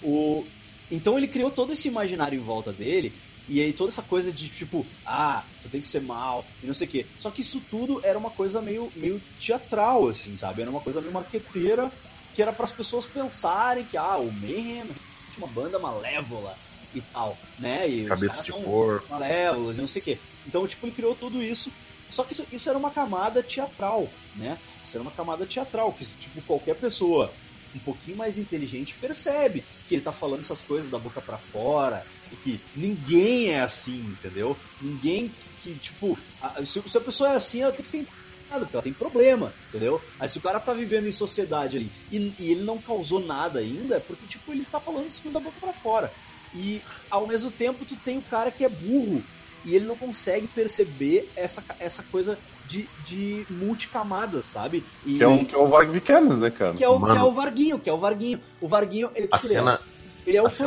então ele criou todo esse imaginário em volta dele. E aí toda essa coisa de tipo, tu tem que ser mal, e não sei o quê. Só que isso tudo era uma coisa meio teatral, assim, sabe? Era uma coisa meio marqueteira, que era para as pessoas pensarem que, o Mayhem tinha uma banda malévola e tal, né? E cabeça de porco, malévolos e não sei o quê. Então, tipo, ele criou tudo isso. Só que isso era uma camada teatral, né? Isso era uma camada teatral, que, tipo, qualquer pessoa um pouquinho mais inteligente percebe que ele tá falando essas coisas da boca pra fora e que ninguém é assim, entendeu? Ninguém que tipo, se a pessoa é assim, ela tem que ser nada, porque ela tem problema, entendeu? Aí se o cara tá vivendo em sociedade ali e ele não causou nada ainda, é porque tipo, ele tá falando essas coisas da boca pra fora. E ao mesmo tempo tu tem o cara que é burro e ele não consegue perceber essa coisa de multicamadas, sabe? Que é o Varg Vikernes, né, cara? Que é o Varguinho. O Varguinho, ele é o a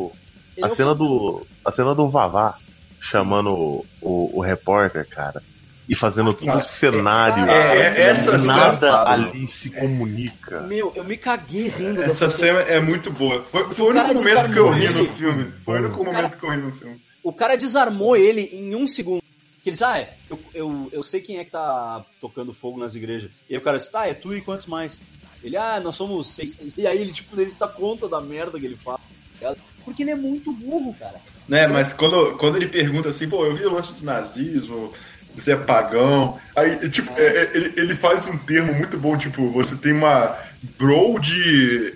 cena do Vavá chamando o repórter, cara, e fazendo todo o cenário. Nada ali se comunica. Meu, eu me caguei rindo. Essa cena é muito boa. Foi o único momento que eu ri no filme. Foi o único momento que eu ri no filme. O cara desarmou ele em 1 segundo. Que ele disse, eu sei quem é que tá tocando fogo nas igrejas. E aí o cara disse, é tu e quantos mais? Ele, nós somos 6. E aí ele, tipo, ele se dá conta da merda que ele fala. Porque ele é muito burro, cara. Né, mas quando ele pergunta assim, eu vi o lance do nazismo, você é pagão. Aí, tipo, ele faz um termo muito bom, tipo, você tem uma bro de,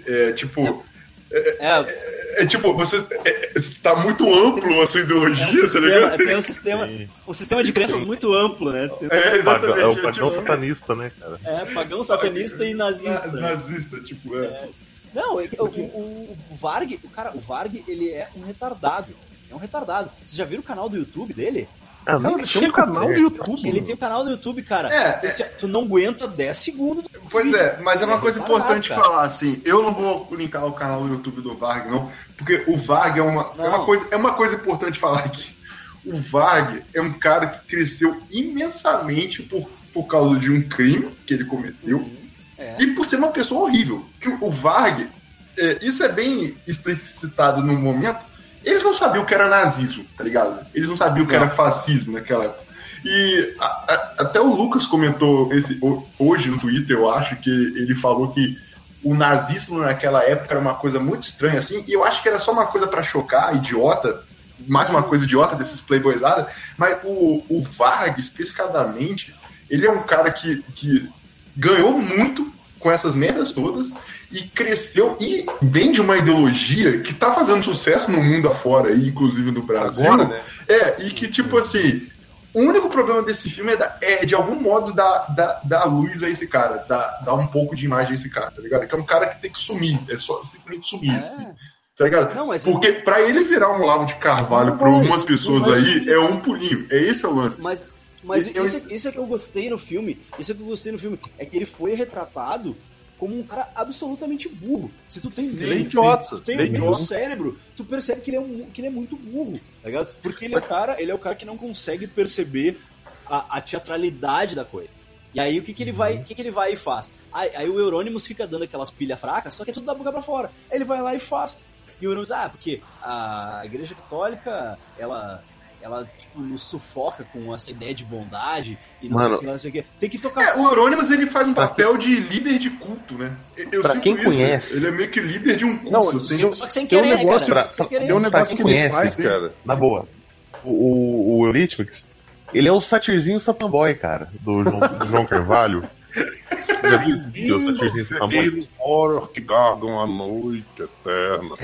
tipo, você tá muito amplo a sua ideologia, tá ligado? Tem um sistema de crenças muito amplo, né? Exatamente. É o pagão satanista, né, cara? Pagão satanista e nazista. Nazista, tipo, Não, o Varg, o Varg, ele é um retardado. É um retardado. Vocês já viram o canal do YouTube dele? Ele tem um canal do YouTube. Ele tem um canal do YouTube, cara. Tu não aguenta 10 segundos. Pois mas é uma coisa importante falar, assim. Eu não vou linkar o canal do YouTube do Varg, não. Porque o Varg é uma coisa importante falar aqui. O Varg é um cara que cresceu imensamente por causa de um crime que ele cometeu. E por ser uma pessoa horrível. Que o Varg, isso é bem explicitado no momento. Eles não sabiam o que era nazismo, tá ligado? Eles não sabiam o que era fascismo naquela época. E até o Lucas comentou hoje no Twitter, eu acho, que ele falou que o nazismo naquela época era uma coisa muito estranha, assim, e eu acho que era só uma coisa pra chocar, idiota, mais uma coisa idiota desses playboyzada, mas o Varg, especificadamente, ele é um cara que ganhou muito com essas merdas todas e cresceu e vem de uma ideologia que tá fazendo sucesso no mundo afora, inclusive no Brasil. Agora, né? E que, tipo assim, o único problema desse filme é de algum modo dar luz a esse cara, dar um pouco de imagem a esse cara, tá ligado? Que é um cara que tem que sumir, é só simplesmente sumir, assim, tá ligado? Não, porque pra ele virar um Lavo de Carvalho pra algumas pessoas aí, é um pulinho, esse é o lance. Mas isso é que eu gostei no filme. Isso é que eu gostei no filme. É que ele foi retratado como um cara absolutamente burro. Se tu tem idiota. Tu tem o mesmo cérebro, tu percebe que ele é muito burro, tá ligado? Porque ele é o cara que não consegue perceber a teatralidade da coisa. E aí o que ele vai e faz? Aí o Euronymous fica dando aquelas pilhas fracas, só que é tudo da boca pra fora. Aí ele vai lá e faz. E o Euronymous, porque a Igreja Católica, ela tipo, nos sufoca com essa ideia de bondade e não sei o que. Tem que tocar. O Euronymous, ele faz um papel de líder de culto, né? Pra quem conhece. Ele é meio que líder de um culto. Não, só que sem querer, tem um negócio que ele faz, cara. Na boa. O Eurythmics, ele é o satirzinho Satanboy, cara, do João Carvalho. Já viu esse vídeo, o satirzinho Satanboy? Horas que gargam a noite eterna.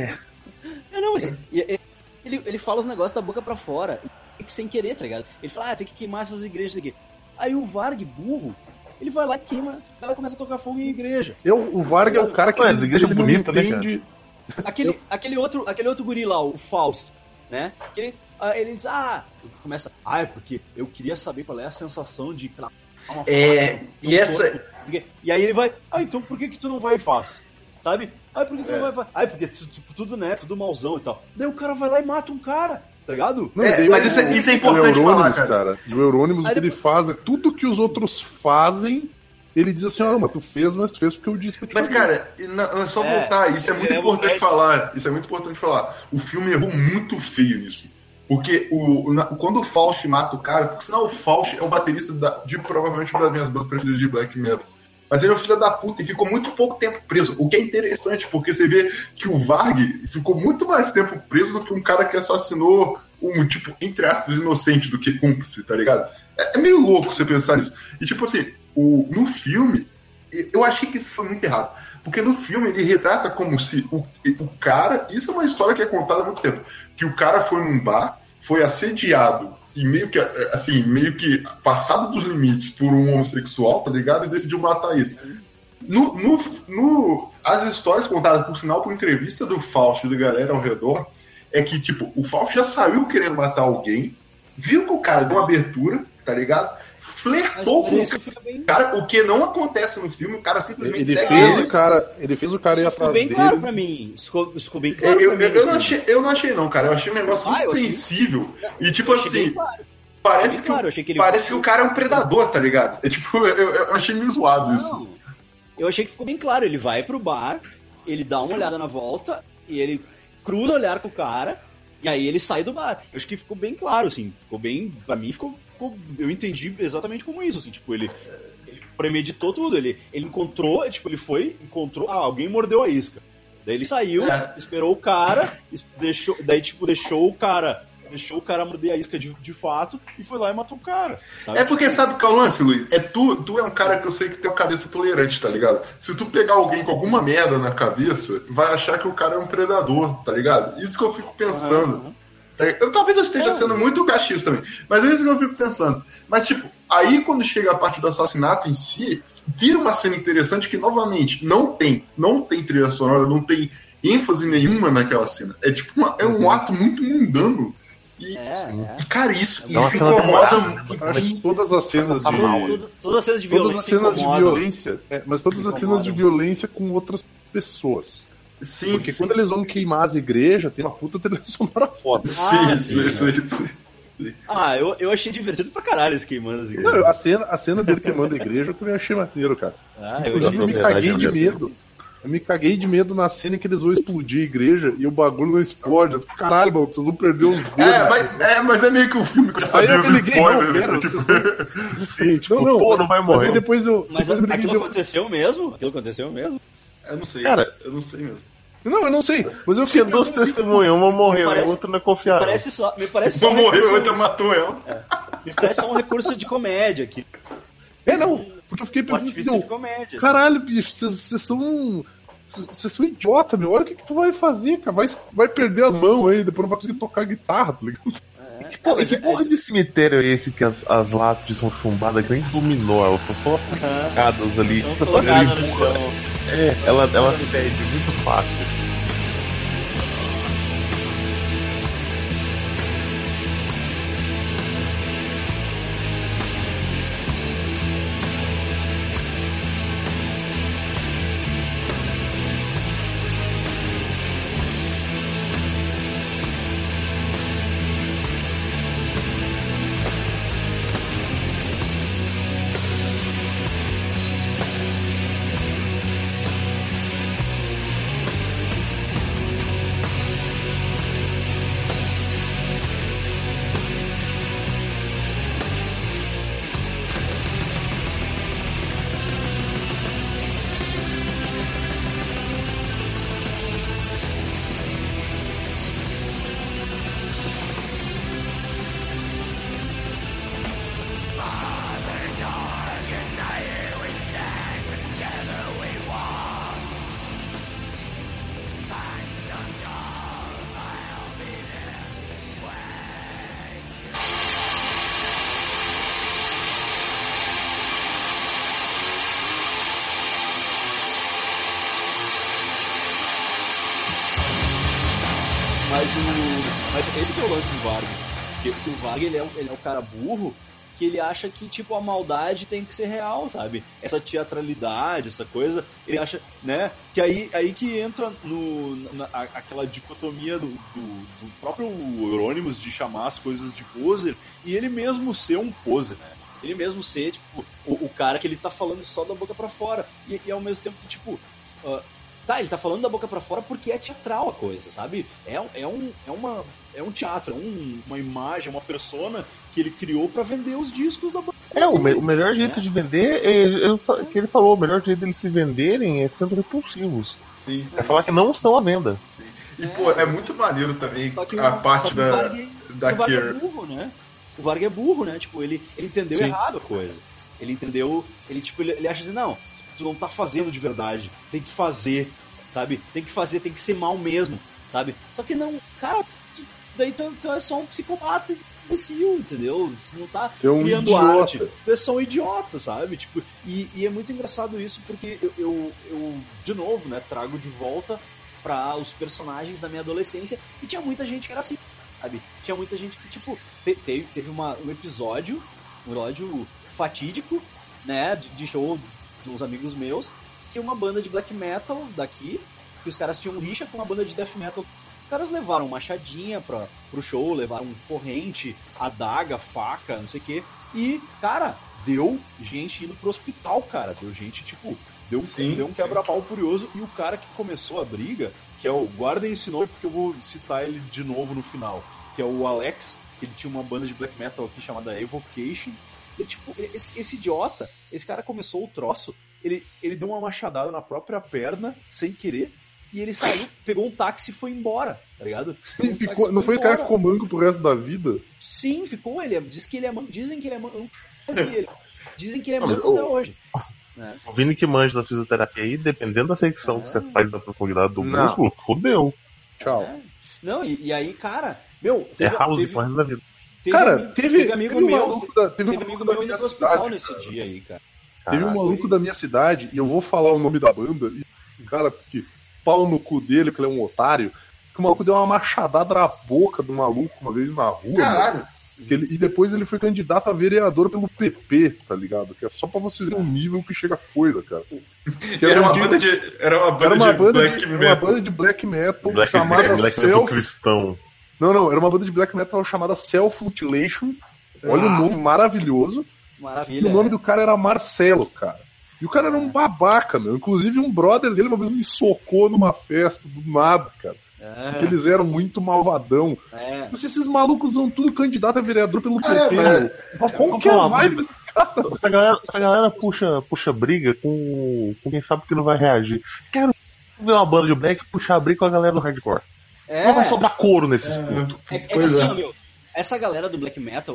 Não, mas ele fala os negócios da boca pra fora, sem querer, tá ligado? Ele fala, tem que queimar essas igrejas aqui. Aí o Varg, burro, ele vai lá e queima, ela começa a tocar fogo em igreja. O Varg é o cara que a igreja é bonita, né, cara? Aquele outro guri lá, o Fausto, né? Ele diz, começa, é porque eu queria saber qual é a sensação de uma e essa... corpo. E aí ele vai, então por que tu não vai e faz? Sabe? Por que tu não vai e faz? Porque tudo, né, tudo mauzão e tal. Daí o cara vai lá e mata um cara, tá ligado? Não, mas isso é importante falar, cara. E o Euronymous, o que ele faz é tudo que os outros fazem, ele diz assim, mas tu fez porque eu disse pra te fazer. Mas, cara, só voltar, isso é muito importante falar. Isso é muito importante falar. O filme errou muito feio nisso. Porque quando o Faust mata o cara, porque senão o Faust é o baterista de provavelmente uma das minhas bandas preferidas de black metal. Mas ele é um filho da puta e ficou muito pouco tempo preso. O que é interessante, porque você vê que o Varg ficou muito mais tempo preso do que um cara que assassinou um, tipo, entre aspas, inocente do que cúmplice, tá ligado? É meio louco você pensar nisso. E tipo assim, no filme, eu achei que isso foi muito errado. Porque no filme ele retrata como se o cara... Isso é uma história que é contada há muito tempo. Que o cara foi num bar, foi assediado e meio que passado dos limites por um homossexual, tá ligado? E decidiu matar ele. As histórias contadas, por sinal, por entrevista do Faust e da galera ao redor, é que, tipo, o Faust já saiu querendo matar alguém, viu que o cara deu uma abertura, tá ligado? Flertou com o cara, o que não acontece no filme, o cara simplesmente ele fez o cara ir atrás dele. Ficou bem claro pra mim. Ficou bem claro pra mim. Eu não achei não, cara. Eu achei um negócio muito sensível. E tipo assim, parece que o cara é um predador, tá ligado? Eu achei meio zoado isso. Eu achei que ficou bem claro. Ele vai pro bar, ele dá uma olhada na volta, e ele cruza o olhar com o cara, e aí ele sai do bar. Eu acho que ficou bem claro, assim. Ficou bem... Pra mim, eu entendi exatamente como isso, assim, tipo, ele premeditou tudo, ele encontrou, tipo, encontrou, alguém mordeu a isca. Daí ele saiu, esperou o cara, deixou o cara morder a isca de fato e foi lá e matou o cara. Sabe? Porque sabe qual é o lance, Luiz? Tu é um cara que eu sei que tem uma cabeça tolerante, tá ligado? Se tu pegar alguém com alguma merda na cabeça, vai achar que o cara é um predador, tá ligado? Isso que eu fico pensando. Talvez eu esteja sendo muito cachista também, mas é isso que eu fico pensando. Mas, tipo, aí quando chega a parte do assassinato em si, vira uma cena interessante que, novamente, não tem trilha sonora, não tem ênfase nenhuma naquela cena. É tipo um ato muito mundano. E, cara, isso incomoda. Todas as cenas de violência. Mas todas as cenas de violência com outras pessoas. Sim, porque quando eles vão queimar as igrejas, tem uma puta trilha sonora foda. Sim. Eu achei divertido pra caralho esse queimando as igrejas. Não, a cena dele queimando a igreja eu também achei maneiro, cara. Eu me caguei de medo. Eu me caguei de medo na cena que eles vão explodir a igreja e o bagulho não explode. Caralho, mano, vocês vão perder os dedos. Mas é meio que o filme que eu já sabia. Aí eu liguei, não vai morrer. Mas aquilo aconteceu mesmo? Eu não sei. Cara, eu não sei mesmo. Não, eu não sei. Mas eu fiquei duas testemunhas, uma morreu, a outra não é confiável. Me parece só uma morreu, a outra matou ela. Me parece só um recurso de comédia aqui. Porque eu fiquei pensando assim, de comédia. Caralho, bicho, vocês são idiota, meu. Olha o que tu vai fazer, cara. Vai perder as mãos aí, depois não vai conseguir tocar guitarra, tá ligado? Que porra de cemitério é esse que as lápides são chumbadas que nem dominou, elas são só aplicadas ali. São colocadas no chão. Ela cede muito fácil. Mas esse que é o lance do Varg. Porque o Varg, ele é o cara burro que ele acha que, tipo, a maldade tem que ser real, sabe? Essa teatralidade, essa coisa, ele acha, né? Que aí que entra aquela dicotomia do próprio Euronymous de chamar as coisas de poser e ele mesmo ser um poser, né? Ele mesmo ser, tipo, o cara que ele tá falando só da boca pra fora. E ao mesmo tempo, tipo... ele tá falando da boca pra fora porque é teatral a coisa, sabe? É um teatro, uma imagem, uma persona que ele criou pra vender os discos da banda. O melhor jeito de vender que ele falou, o melhor jeito deles se venderem é sendo repulsivos. Sim. É falar que não estão à venda. Sim. E, pô, é muito maneiro também a parte da Varg é burro, né? O Varg é burro, né? Tipo, ele entendeu errado a coisa. Ele entendeu, ele acha assim, não, tu não tá fazendo de verdade, tem que fazer, sabe? Tem que ser mal mesmo, sabe? Só que não, cara, daí tu é só um psicopata imbecil, entendeu? Tu não tá criando arte, tu é só um idiota, sabe? Tipo, e é muito engraçado isso porque eu de novo, né, trago de volta pra os personagens da minha adolescência e tinha muita gente que era assim, sabe? Tinha muita gente que, tipo, teve um episódio fatídico, né, de show dos amigos meus, que uma banda de black metal daqui, que os caras tinham rixa com uma banda de death metal. Os caras levaram machadinha pro show, levaram corrente, adaga, faca, não sei o quê. E, cara, deu gente indo pro hospital, cara. Deu gente, tipo, deu um quebra-pau furioso. E o cara que começou a briga, que é guardem esse nome porque eu vou citar ele de novo no final, que é o Alex, que ele tinha uma banda de black metal aqui chamada Evocation. E, tipo, esse idiota, esse cara começou o troço, ele deu uma machadada na própria perna, sem querer, e ele saiu, pegou um táxi e foi embora, tá ligado? Não foi esse cara que ficou manco pro resto da vida? Sim, ficou, dizem que ele é manco, dizem que ele é manco até hoje. Né? O Vini que manja da fisioterapia aí, dependendo da secção que você faz da profundidade do músculo, fodeu. Tchau. Não, e aí, cara, meu... House pro resto da vida. Teve amigo meu indo pro hospital nesse dia aí, cara. Teve um maluco da minha cidade, e eu vou falar o nome da banda, e cara, que pau no cu dele, porque ele é um otário, que o maluco deu uma machadada na boca do maluco uma vez na rua. Caralho! E depois ele foi candidato a vereador pelo PP, tá ligado? Que é só pra vocês verem o nível que chega a coisa, cara. Era uma banda de black metal chamada cristão. Não, era uma banda de black metal chamada Self Mutilation. Olha o nome maravilhoso. Maravilha. E o nome do cara era Marcelo, cara. E o cara era um babaca, meu. Inclusive um brother dele uma vez me socou numa festa do nada, cara. Porque eles eram muito malvadão. Não sei se esses malucos são tudo candidato a vereador pelo PP. Qual que é a vibe desses caras? Essa galera puxa briga com quem sabe que não vai reagir. Quero ver uma banda de black puxar a briga com a galera do hardcore. Não vai sobrar couro nesses pontos. Meu, essa galera do black metal,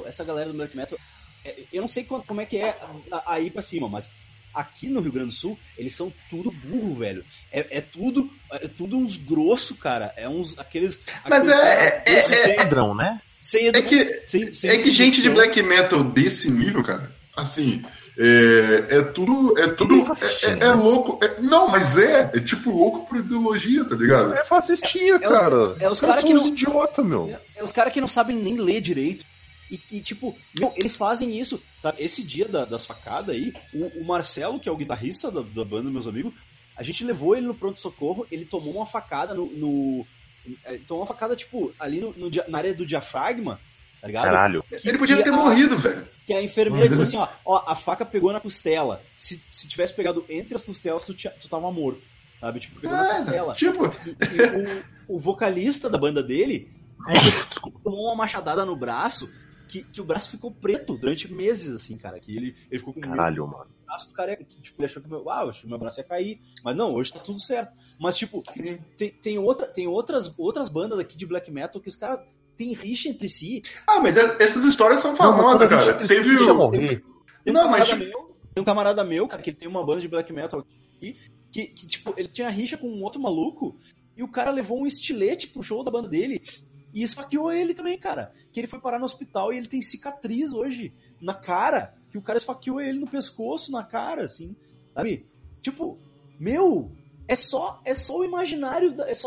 eu não sei como é que é aí pra cima, mas aqui no Rio Grande do Sul, eles são tudo burro, velho. É tudo uns grosso, cara. É uns aqueles. Mas sem padrão, né? É que gente de black metal desse nível, cara, assim, é tudo louco. Não, mas é tipo louco por ideologia, tá ligado? É fascistinha, cara. Os caras que não idiota, meu. É os caras que não sabem nem ler direito. E tipo, meu, eles fazem isso, sabe? Esse dia das facadas aí, o Marcelo, que é o guitarrista da banda, meus amigos, a gente levou ele no pronto-socorro, ele tomou uma facada tomou uma facada, tipo, ali na área do diafragma, tá ligado? Caralho. Ele podia ter morrido, velho. Que a enfermeira disse assim, ó, a faca pegou na costela. Se tivesse pegado entre as costelas, tu tava morto. Sabe? Tipo, pegou na costela. Tipo... E o vocalista da banda dele tomou uma machadada no braço, que o braço ficou preto durante meses, assim, cara. Que ele ficou com caralho, mano. O braço do cara, tipo, ele achou que meu braço ia cair. Mas não, hoje tá tudo certo. Mas, tipo, tem outras bandas aqui de black metal que os caras têm rixa entre si. Mas essas histórias são famosas, cara. Teve o... Tem um camarada meu, cara, que ele tem uma banda de black metal aqui, que tipo, ele tinha rixa com um outro maluco, e o cara levou um estilete pro show da banda dele, e esfaqueou ele também, cara. Que ele foi parar no hospital e ele tem cicatriz hoje na cara, que o cara esfaqueou ele no pescoço, na cara, assim, sabe? Tipo, meu, é só o imaginário, é só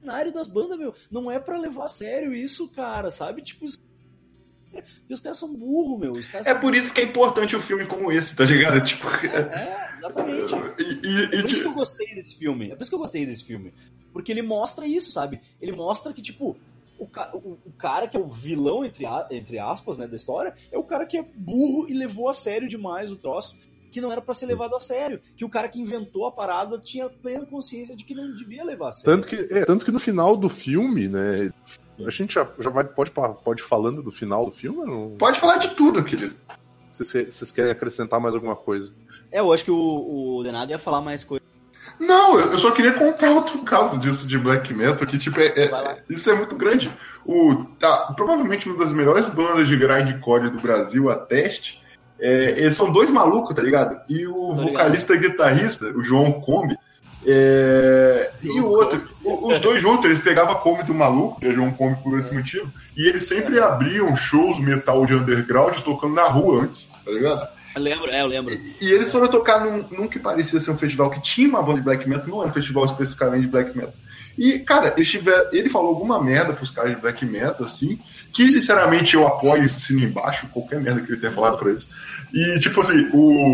cenário das bandas, meu. Não é pra levar a sério isso, cara, sabe? Tipo, os caras são burros, meu. Por isso que é importante um filme como esse, tá ligado? Tipo... exatamente. É por isso que eu gostei desse filme. Porque ele mostra isso, sabe? Ele mostra que, tipo, o cara que é o vilão, entre aspas, né, da história, é o cara que é burro e levou a sério demais o troço, que não era pra ser levado a sério. Que o cara que inventou a parada tinha plena consciência de que não devia levar a sério. Tanto que no final do filme, né... A gente já pode ir falando do final do filme? Não... Pode falar de tudo, querido. Vocês querem acrescentar mais alguma coisa? Eu acho que o Denado ia falar mais coisa. Não, eu só queria contar outro caso disso de black metal, que tipo, isso é muito grande. Provavelmente uma das melhores bandas de grindcore do Brasil, a Teste, eles são dois malucos, tá ligado? E o vocalista e guitarrista, o João Combi, e o outro, os dois juntos, eles pegavam a Kombi do maluco, que é João Kombi por esse motivo, e eles sempre abriam shows metal de underground tocando na rua antes, tá ligado? Eu lembro. E eles foram tocar num que parecia ser um festival que tinha uma banda de black metal, não era um festival especificamente de black metal. E, cara, ele falou alguma merda pros caras de black metal, assim, que sinceramente eu apoio esse sino embaixo, qualquer merda que ele tenha falado pra eles. E, tipo assim,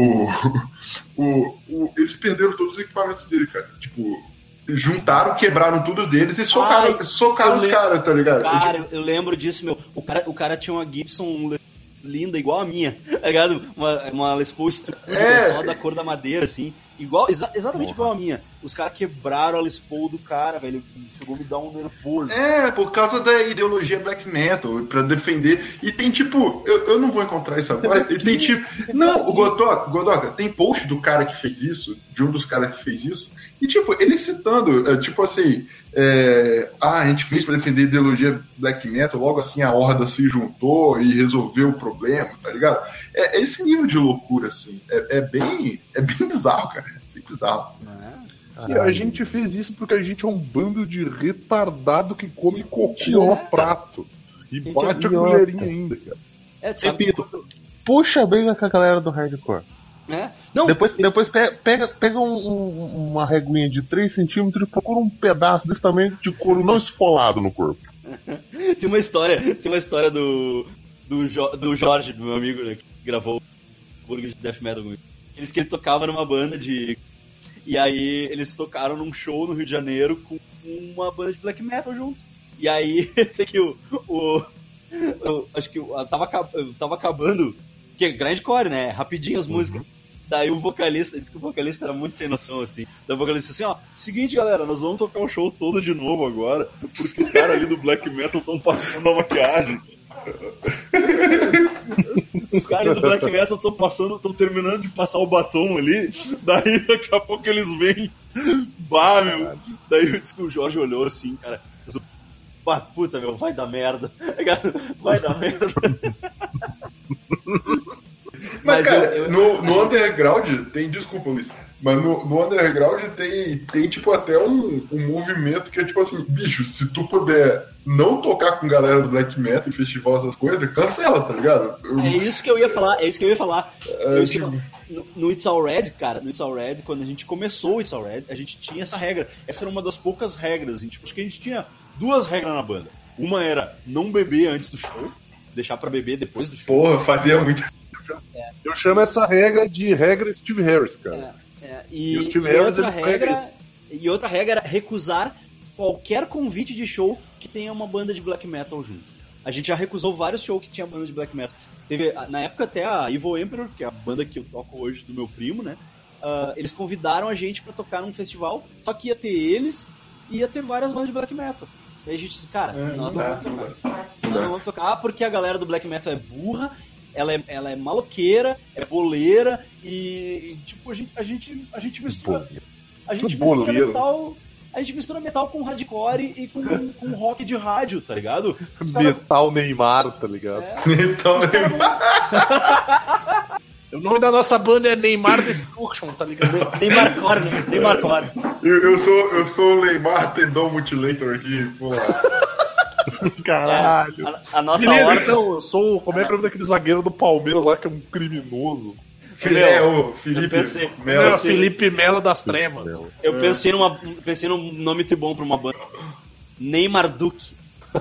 eles perderam todos os equipamentos dele, cara. Tipo, juntaram, quebraram tudo deles e socaram os caras, tá ligado? Cara, eu lembro disso, meu. O cara tinha uma Gibson linda, igual a minha, tá ligado? Uma Les Paul só da cor da madeira, assim. Exatamente igual a minha. Os caras quebraram a Les Paul do cara, velho. Chegou a me dar um nervoso. Por causa da ideologia black metal, pra defender. E tem tipo, eu não vou encontrar isso agora. E tem tipo. Não, o Godoka, tem post do cara que fez isso, de um dos caras que fez isso. E tipo, ele citando, tipo assim. A gente fez pra defender a ideologia black metal, logo assim a horda se juntou e resolveu o problema, tá ligado? É esse nível de loucura, assim. É bem bizarro, cara. É bem bizarro. E a gente fez isso porque a gente é um bando de retardado que come cocô no prato. E bate a colherinha ainda, cara. Repito, puxa a briga com a galera do hardcore. Não, depois pega uma reguinha de 3 centímetros e procura um pedaço desse tamanho de couro não esfolado no corpo. Tem uma história do Jorge, do meu amigo, né, que gravou o Burger de Death Metal comigo. Que ele tocava numa banda de... E aí eles tocaram num show no Rio de Janeiro com uma banda de black metal junto. E aí, sei que acho que tava acabando, que é grindcore, né? Rapidinho as músicas. Daí o vocalista, disse que o vocalista era muito sem noção, assim. Daí o vocalista disse assim, seguinte, galera, nós vamos tocar o show todo de novo agora, porque os caras ali do black metal estão passando a maquiagem. Os caras do black metal estão terminando de passar o batom ali, daí daqui a pouco eles vêm, meu. Daí eu disse que o Jorge olhou assim, cara, puta, meu, vai dar merda. Vai dar merda. Mas cara, no underground tem, desculpa, Luiz, mas no underground tem tipo até um movimento que é tipo assim, bicho, se tu puder não tocar com galera do black metal, festival, essas coisas, cancela, tá ligado? É isso que eu ia falar. No It's All Red, cara, quando a gente começou o It's All Red, a gente tinha essa regra. Essa era uma das poucas regras, assim, tipo, acho que a gente tinha 2 regras na banda. Uma era não beber antes do show, deixar pra beber depois do show. Porra, fazia muito. Eu chamo essa regra de regra Steve Harris, cara. E outra regra era recusar qualquer convite de show que tenha uma banda de black metal junto. A gente já recusou vários shows que tinha banda de black metal. Teve, na época, até a Evil Emperor, que é a banda que eu toco hoje do meu primo, né? Eles convidaram a gente pra tocar num festival, só que ia ter eles e ia ter várias bandas de black metal. Aí a gente disse, cara, nós não vamos tocar porque a galera do black metal é burra, ela é maloqueira, é boleira e tipo, a gente mistura. A gente mistura metal. A gente mistura metal com hardcore e com rock de rádio, tá ligado? Metal Neymar, tá ligado? Metal Neymar. O nome da nossa banda é Neymar Destruction, tá ligado? Neymarcore. Eu sou o Neymar Tendão Mutilator aqui, pô. Caralho. A nossa beleza, hora... então, eu sou. Como é que é o nome daquele zagueiro do Palmeiras lá que é um criminoso? O Felipe Melo. Felipe Melo das Tremas. Eu pensei num nome muito bom pra uma banda. Neymar Duque.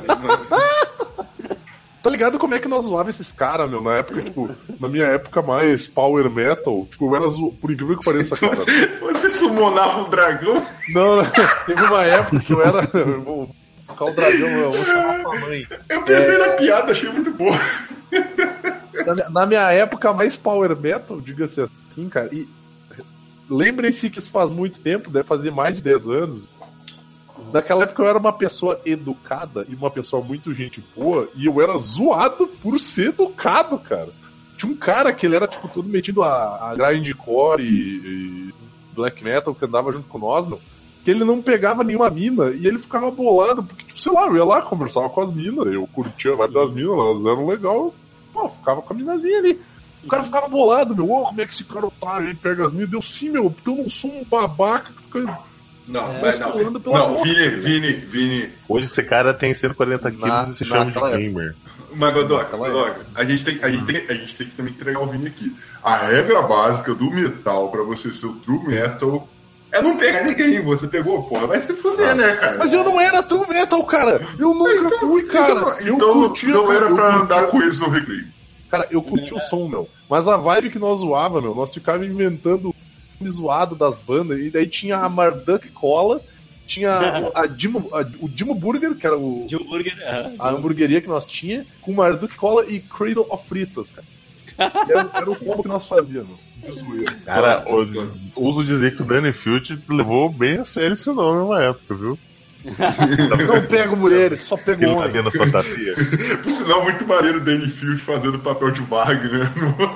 Tá ligado como é que nós zoava esses caras, meu? Na época, tipo, na minha época mais power metal, tipo, eu era por incrível que pareça, cara. Você summonava um dragão? Não, teve uma época que eu era. Eu vou tocar o dragão, eu vou chamar pra mãe. Eu pensei na piada, achei muito boa. Na minha época mais power metal, diga-se assim, cara, e lembrem-se que isso faz muito tempo, deve fazer mais de 10 anos. Naquela época eu era uma pessoa educada e uma pessoa muito gente boa, e eu era zoado por ser educado, cara. Tinha um cara que ele era, tipo, todo metido a grindcore e black metal, que andava junto com nós, meu, que ele não pegava nenhuma mina, e ele ficava bolado, porque, tipo, sei lá, eu ia lá, conversava com as minas, eu curtia a vibe das minas, elas eram legal, pô, ficava com a minazinha ali. O cara ficava bolado, meu, como é que esse cara otário aí pega as minas? Deu sim, meu, porque eu não sou um babaca que fica... Não, Vini. Hoje esse cara tem 140 quilos e se chama de gamer. Mas, Godoka, a gente tem que também entregar o Vini aqui. A regra básica do metal pra você ser o true metal é não pegar ninguém. Você pegou, porra, vai se fuder, né, cara? Mas eu não era true metal, cara. Eu nunca fui, cara. Então era pra andar com isso no recreio. Cara, eu curti o som, meu. Mas a vibe que nós zoava, meu, nós ficávamos inventando zoado das bandas, e daí tinha a Marduk Cola, tinha o Dimo Burger, que era a hamburgueria que nós tinha, com Marduk Cola e Cradle of Fritas, cara. Era o combo que nós fazíamos. Cara, uso dizer que o Danny Field levou bem a sério esse nome numa época, viu? Não pego mulheres, só pego homens. Na sua tapia. Por sinal, muito maneiro o Danny Field fazendo o papel de Wagner.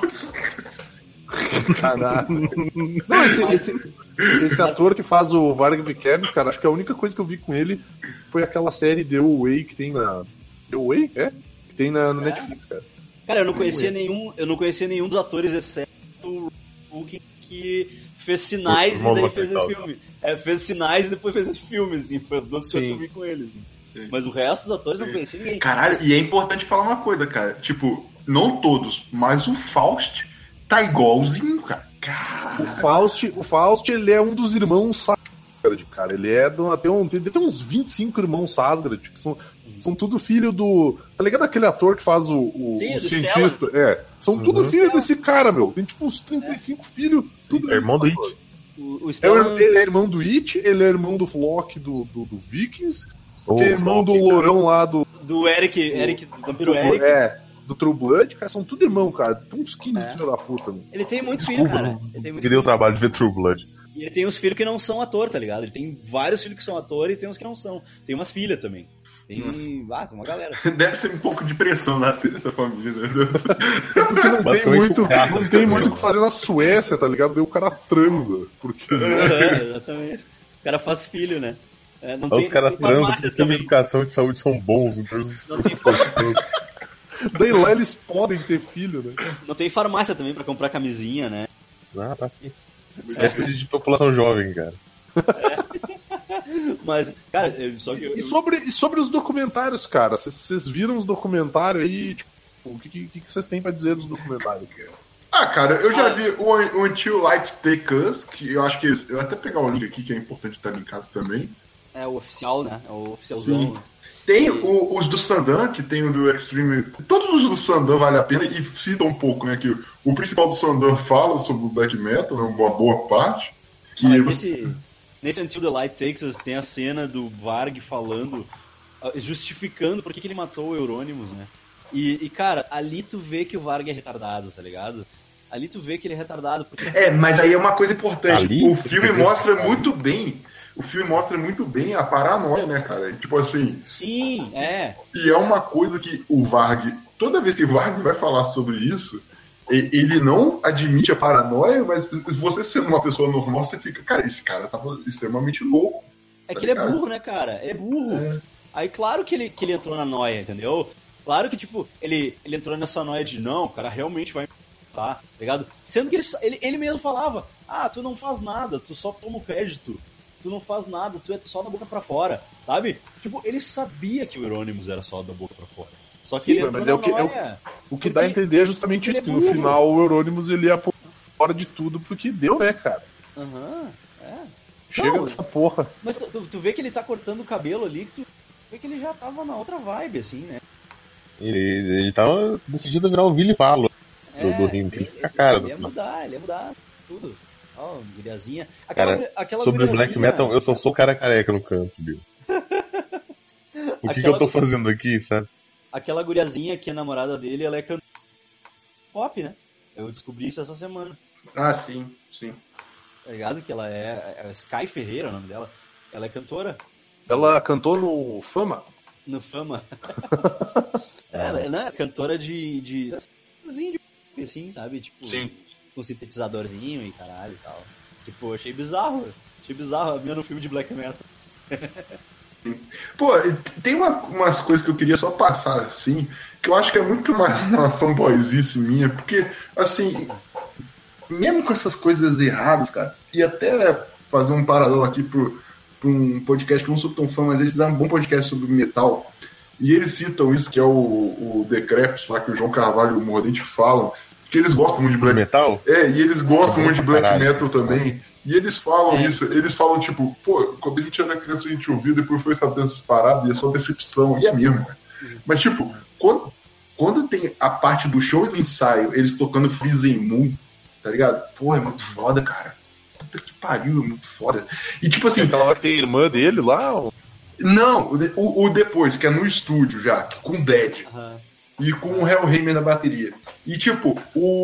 Caralho. Não, esse ator que faz o Varg Vikernes, cara, acho que a única coisa que eu vi com ele foi aquela série The Way que tem na... The Way? É? Que tem na Netflix, cara. Cara, eu não conhecia nenhum dos atores, exceto o Hulk, que fez Sinais e daí fez esse filme. Fez Sinais e depois fez esse filme, assim. Foi as duas coisas que eu vi com ele. Assim. Mas o resto dos atores não conhecia ninguém. Caralho, e é importante falar uma coisa, cara. Tipo, não todos, mas o Faust tá igualzinho, cara. O Faust, ele é um dos irmãos Sasgard, cara. Ele é tem uns 25 irmãos Sasgard, que são tudo filho do... Tá ligado aquele ator que faz o cientista? São tudo filho desse cara, meu. Tem tipo uns 35 filhos. Tudo é irmão do It. Ele é irmão do It, ele é irmão do Flock do Vikings, é irmão do Lourão lá do... Do Eric, do Vampiro Eric. Do True Blood, cara, são tudo irmão, cara. Tem uns 15 filhos da puta, mano. Ele tem muito filho, cara. Que deu o trabalho de ver True Blood. E ele tem uns filhos que não são ator, tá ligado? Ele tem vários filhos que são ator e tem uns que não são. Tem umas filhas também. Tem uma galera. Deve ser um pouco de pressão nascer nessa família, né? Porque não tem muito o que fazer na Suécia, tá ligado? Daí o cara transa. Porque... exatamente. O cara faz filho, né? Os caras transam, porque o sistema de educação e de saúde são bons. Não tem farmácia. Daí lá eles podem ter filho, né? Não tem farmácia também pra comprar camisinha, né? Ah, tá aqui. Espécie de população jovem, cara. Mas, cara, E sobre os documentários, cara? Vocês viram os documentários aí? Tipo, o que vocês têm pra dizer dos documentários? Cara, eu já vi o Until Light Take Us, que eu acho que... Eu vou até pegar o link aqui, que é importante estar linkado também. É o oficial, né? É o oficialzão. Sim. Tem os do Sandan, que tem o do Extreme... Todos os do Sandan vale a pena, e cita um pouco, né? Que o principal do Sandan fala sobre o black metal, né, uma boa parte. Que mas nesse Until the Light Takes Us tem a cena do Varg falando, justificando por que ele matou o Euronymous, né? E, cara, ali tu vê que o Varg é retardado, tá ligado? Ali tu vê que ele é retardado. Porque... mas aí é uma coisa importante. O filme mostra muito bem... O filme mostra muito bem a paranoia, né, cara? Tipo assim... Sim, E é uma coisa que o Varg... Toda vez que o Varg vai falar sobre isso, ele não admite a paranoia, mas você sendo uma pessoa normal, você fica... Cara, esse cara tava extremamente louco. É que ele é burro, né, cara? É burro. Aí claro que ele entrou na noia, entendeu? Claro que, tipo, ele entrou nessa noia de não, o cara realmente vai... Tá ligado? Sendo que ele mesmo falava, tu não faz nada, tu só toma o crédito. Tu não faz nada, tu é só da boca pra fora, sabe? Tipo, ele sabia que o Euronymous era só da boca pra fora. Só que ele mas o que dá a entender é justamente isso, que no final o Euronymous ele ia fora de tudo porque deu, né, cara? Aham, Chega nessa porra. Mas tu vê que ele tá cortando o cabelo ali, que foi que ele já tava na outra vibe, assim, né? Ele tava decidido a virar o Vili Falo do Rio, que ele fica a cara. Ele ia mudar tudo. Ó, guriazinha. Aquela sobre o Black Metal, eu só sou o cara careca no canto, viu? O que eu tô fazendo aqui, sabe? Aquela guriazinha que é namorada dele, ela é cantora pop, né? Eu descobri isso essa semana. Ah, sim. Tá ligado? Que ela é Sky Ferreira, o nome dela. Ela é cantora. Ela cantou no Fama? No Fama. Ela, né? Cantora de assim, sabe? Tipo, sim. Com sintetizadorzinho e caralho e tal. Tipo, achei bizarro a minha no filme de black metal. Pô, tem umas coisas que eu queria só passar, assim, que eu acho que é muito mais uma fanboyzice minha, porque, assim, mesmo com essas coisas erradas, cara, e até fazer um paralelo aqui pra um podcast que eu não sou tão fã, mas eles fizeram um bom podcast sobre metal, e eles citam isso, que é o Decreptus, lá que o João Carvalho e o Mordente falam, que eles gostam muito de black metal. E eles gostam muito de black metal também. E eles falam isso, eles falam tipo, pô, quando a gente era criança a gente ouvia, depois foi saber essas paradas e é só decepção. E é mesmo, cara. Mas tipo, quando tem a parte do show e do ensaio, eles tocando Freezing Moon, tá ligado? Pô, é muito foda, cara. Puta que pariu, é muito foda. E tipo assim... Aquela hora que tem a irmã dele lá? Ou... Não, o depois, que é no estúdio já, com o Dead. E com o Hellhammer na bateria. E tipo,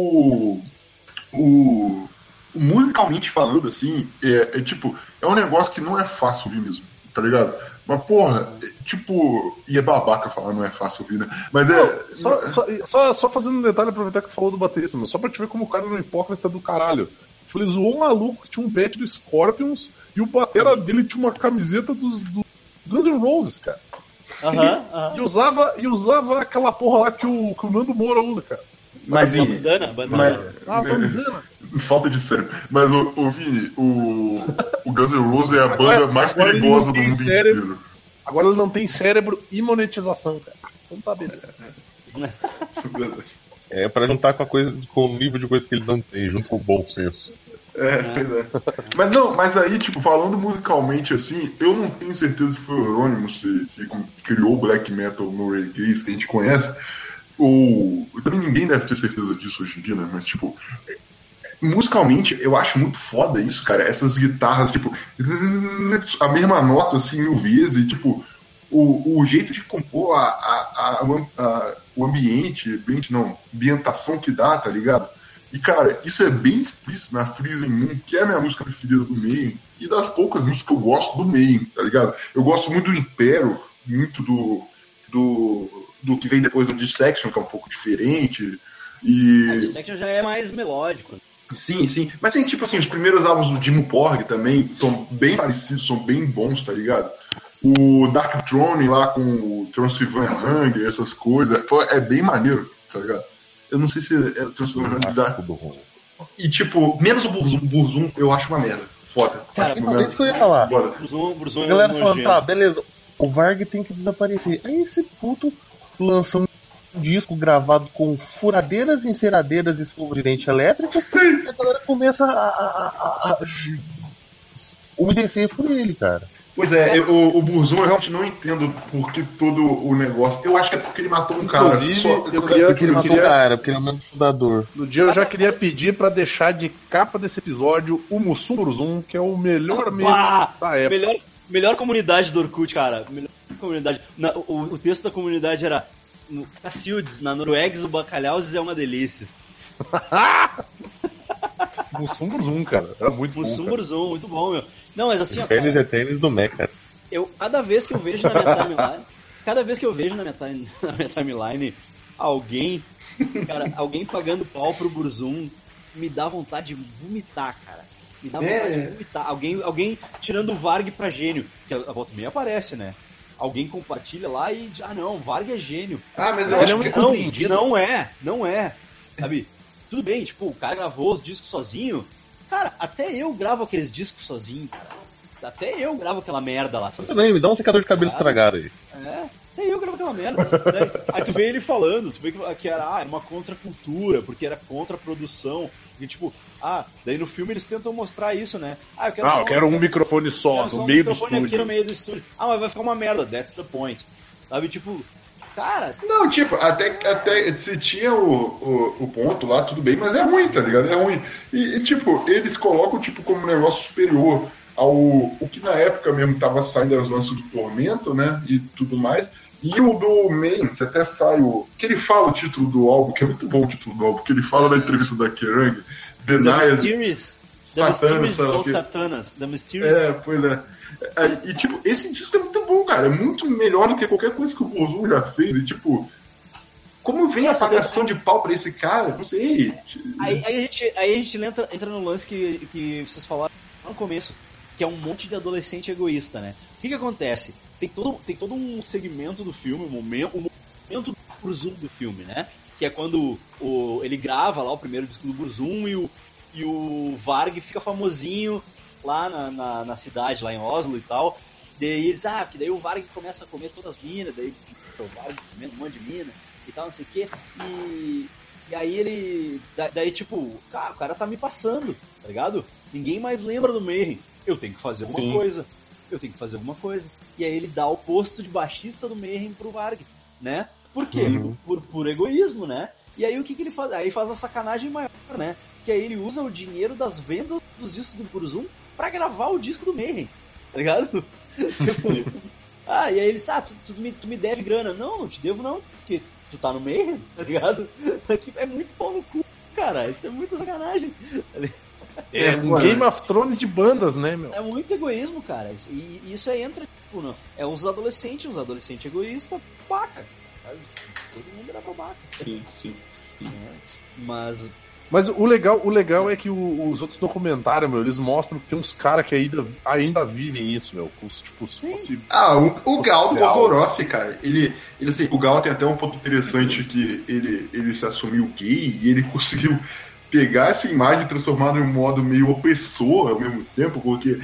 musicalmente falando, assim, é um negócio que não é fácil ouvir mesmo, tá ligado? Mas, porra, tipo, e é babaca falar não é fácil ouvir, né? Mas Só fazendo um detalhe, aproveitar que falou do baterista, mas só pra te ver como o cara era um hipócrita do caralho. Tipo, ele zoou um maluco que tinha um pet do Scorpions e o batera dele tinha uma camiseta do Guns N' Roses, cara. E usava aquela porra lá que o Nando Moura usa, cara. Mas, Vini, bandana. Bandana. Falta de sério. Mas, Vini, o Guns N' Roses é a banda mais perigosa do mundo inteiro. Agora ele não tem cérebro e monetização, cara. Então tá beleza. É pra juntar com o nível de coisa que ele não tem, junto com o bom senso. Pois é. Mas aí, tipo, falando musicalmente assim, eu não tenho certeza se foi o Euronymous se criou o black metal no reggae que a gente conhece, ou também ninguém deve ter certeza disso hoje em dia, né? Mas, tipo, musicalmente eu acho muito foda isso, cara. Essas guitarras, tipo, a mesma nota assim 1000 vezes, e, tipo, o jeito de compor o ambientação que dá, tá ligado? E, cara, isso é bem explícito na Freezing Moon, que é a minha música preferida do Mayhem, e das poucas músicas que eu gosto do Mayhem, tá ligado? Eu gosto muito do Impero, muito do que vem depois do Dissection, que é um pouco diferente. E... O Dissection já é mais melódico. Sim. Mas tem, tipo assim, os primeiros álbuns do Dimmu Borgir também são bem parecidos, são bem bons, tá ligado? O Dark Throne lá com o Transylvania Hunger, essas coisas, é bem maneiro, tá ligado? Eu não sei se é Transylvania Hunger Dark. E tipo, menos o Burzum eu acho uma merda. Foda. Cara, é isso que eu ia falar. Burzum a galera falando, tá, beleza, o Varg tem que desaparecer. Aí esse puto lança um disco gravado com furadeiras, enceradeiras e escovas de dente elétricas, e a galera começa a umedecer por ele, cara. Pois é, o Burzum eu realmente não entendo porque todo o negócio. Eu acho que é porque ele matou um cara. Inclusive, ele matou um cara, porque ele é o mesmo fundador. No dia eu já queria pedir pra deixar de capa desse episódio o Mussum Burzum, que é o melhor meme da época. Melhor comunidade do Orkut, cara. Melhor comunidade. O texto da comunidade era: Cacildes, na Noruega o bacalhaus é uma delícia. Mussum Burzum, cara. Era muito bom. Mussum Burzum, muito bom, meu. Não, mas assim, ó. Tênis é tênis do Mac, cara. Cada vez que eu vejo na minha timeline. Cada vez que eu vejo na minha timeline alguém pagando pau pro Burzum, me dá vontade de vomitar, cara. Me dá vontade de vomitar. Alguém tirando o Varg pra gênio. Que a volta meia aparece, né? Alguém compartilha lá e não, Varg é gênio. Mas ele é um incompreendido. Não é. Sabe? Tudo bem, tipo, o cara gravou os discos sozinho. Cara, até eu gravo aqueles discos sozinho, cara. Até eu gravo aquela merda lá. Também, me dá um secador de cabelo estragado aí. Até eu gravo aquela merda. Aí tu vê ele falando, tu vê que era uma contracultura, porque era contra a produção. E tipo, daí no filme eles tentam mostrar isso, né? Eu quero um microfone só, no meio do estúdio. Aqui no meio do estúdio. Mas vai ficar uma merda, that's the point. Sabe, tipo, cara... Não, tipo, até se tinha o ponto lá, tudo bem, mas é ruim, tá ligado? É ruim. E tipo, eles colocam, tipo, como um negócio superior o que na época mesmo tava saindo era os lances do Tormento, né? E tudo mais. E o do Main, que até sai que ele fala o título do álbum, que é muito bom o título do álbum, que ele fala na entrevista da Kerrang, The Mysterious Satanas. The Mysterious. Pois é. E tipo, esse disco é muito bom, cara. É muito melhor do que qualquer coisa que o Burzum já fez. E tipo, como vem a apagação de pau pra esse cara? Não sei. Aí a gente entra no lance que vocês falaram no começo, que é um monte de adolescente egoísta, né? O que acontece? Tem todo um segmento do filme, o momento do Burzum do filme, né? Que é quando ele grava lá o primeiro disco do Burzum e o Varg fica famosinho lá na cidade, lá em Oslo e tal. Daí eles, que daí o Varg começa a comer todas as minas, daí o Varg comendo um monte de mina e tal, não sei o quê. E aí ele... Daí tipo, cara, o cara tá me passando, tá ligado? Ninguém mais lembra do Mayhem. Eu tenho que fazer alguma coisa. E aí ele dá o posto de baixista do Mayhem pro Varg, né? Por quê? Por egoísmo, né? E aí o que ele faz? Aí faz a sacanagem maior, né? Que aí ele usa o dinheiro das vendas dos discos do Burzum pra gravar o disco do Mayhem, tá ligado? E aí ele diz, tu me deve grana. Não te devo não, porque tu tá no Mayhem, tá ligado? É muito pau no cu, cara. Isso é muita sacanagem. Um Game of Thrones de bandas, né, meu? É muito egoísmo, cara. E isso aí entra, tipo, uns adolescentes egoístas, babaca. Todo mundo era babaca. Sim. Mas o legal é que os outros documentários, meu, eles mostram que tem uns caras que ainda vivem isso, meu. Tipo, se fosse. O Gal do Gorgoroth, cara. Ele assim, o Gal tem até um ponto interessante que ele se assumiu gay e ele conseguiu pegar essa imagem e transformar num modo meio opressor ao mesmo tempo, porque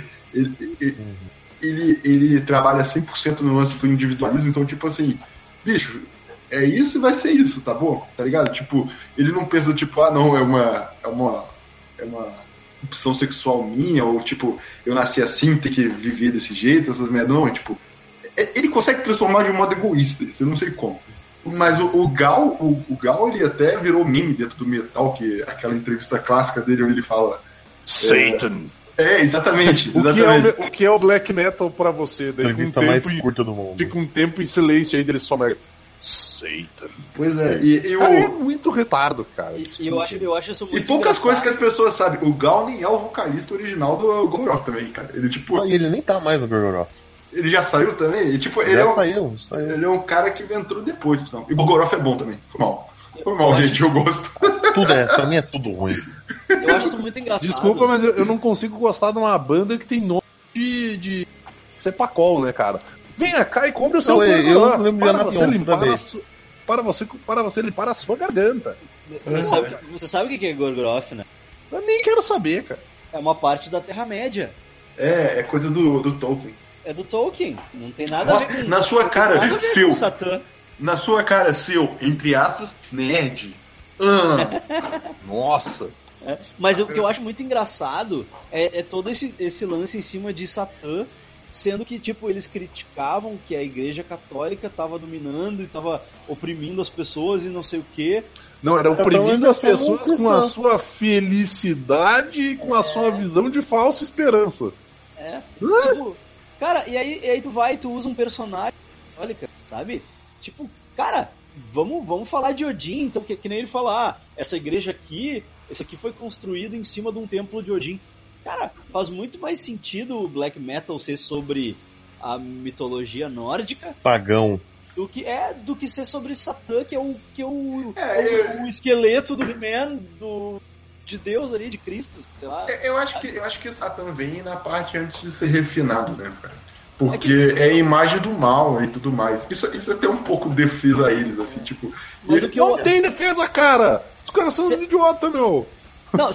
ele trabalha 100% no lance do individualismo, então, tipo assim, bicho, é isso e vai ser isso, tá bom? Tá ligado? Tipo, ele não pensa, tipo, não, é uma opção sexual minha, ou tipo, eu nasci assim, tem que viver desse jeito, essas merdas, não, é tipo, ele consegue transformar de um modo egoísta, isso eu não sei como. Mas o Gal, ele até virou meme dentro do metal, que aquela entrevista clássica dele onde ele fala Satan. Exatamente. O que é o black metal pra você? Daí, a entrevista mais curta do mundo. Fica um tempo em silêncio aí dele só merda. Satan. Pois é. Cara, é muito retardo, cara. E eu acho isso muito E poucas engraçado. coisas que as pessoas sabem. O Gal nem é o vocalista original do Gorgoroth também, cara. Ele, tipo... ele nem tá mais no Gorgoroth. Ele já saiu também? Ele saiu. Ele é um cara que entrou depois, pessoal. E o Gorgoroth é bom também. Foi mal, gente, eu gosto. Pra mim é tudo ruim. Eu acho isso muito engraçado. Desculpa, mas eu não consigo gostar de uma banda que tem nome de Cepacol, né, cara? Venha cá e compre o seu Gorgoroth. Eu lembro para você limpar a sua garganta. Você sabe o que é Gorgoroth, né? Eu nem quero saber, cara. É uma parte da Terra-média. É coisa do Tolkien. É do Tolkien. Não tem nada a ver com... Na sua cara, seu... Satã. Na sua cara, seu, entre aspas, nerd. Nossa. Mas o que eu acho muito engraçado é todo esse lance em cima de Satã, sendo que, tipo, eles criticavam que a Igreja Católica tava dominando e tava oprimindo as pessoas e não sei o quê. Não, era oprimindo as pessoas com a sua felicidade e com a sua visão de falsa esperança. Tipo, cara, e aí tu usa um personagem, olha, sabe? Tipo, cara, vamos falar de Odin, então, que nem ele fala, essa igreja aqui, esse aqui foi construído em cima de um templo de Odin. Cara, faz muito mais sentido o black metal ser sobre a mitologia nórdica pagão do que ser sobre Satã, que é o esqueleto do He-Man, de Deus ali, de Cristo, sei lá. Eu acho que o Satã vem na parte antes de ser refinado, né, cara? Porque é a imagem do mal e tudo mais. Isso é até um pouco defesa a eles, assim, tipo... Mas não tem defesa, cara! Os caras são uns idiotas, meu! Não,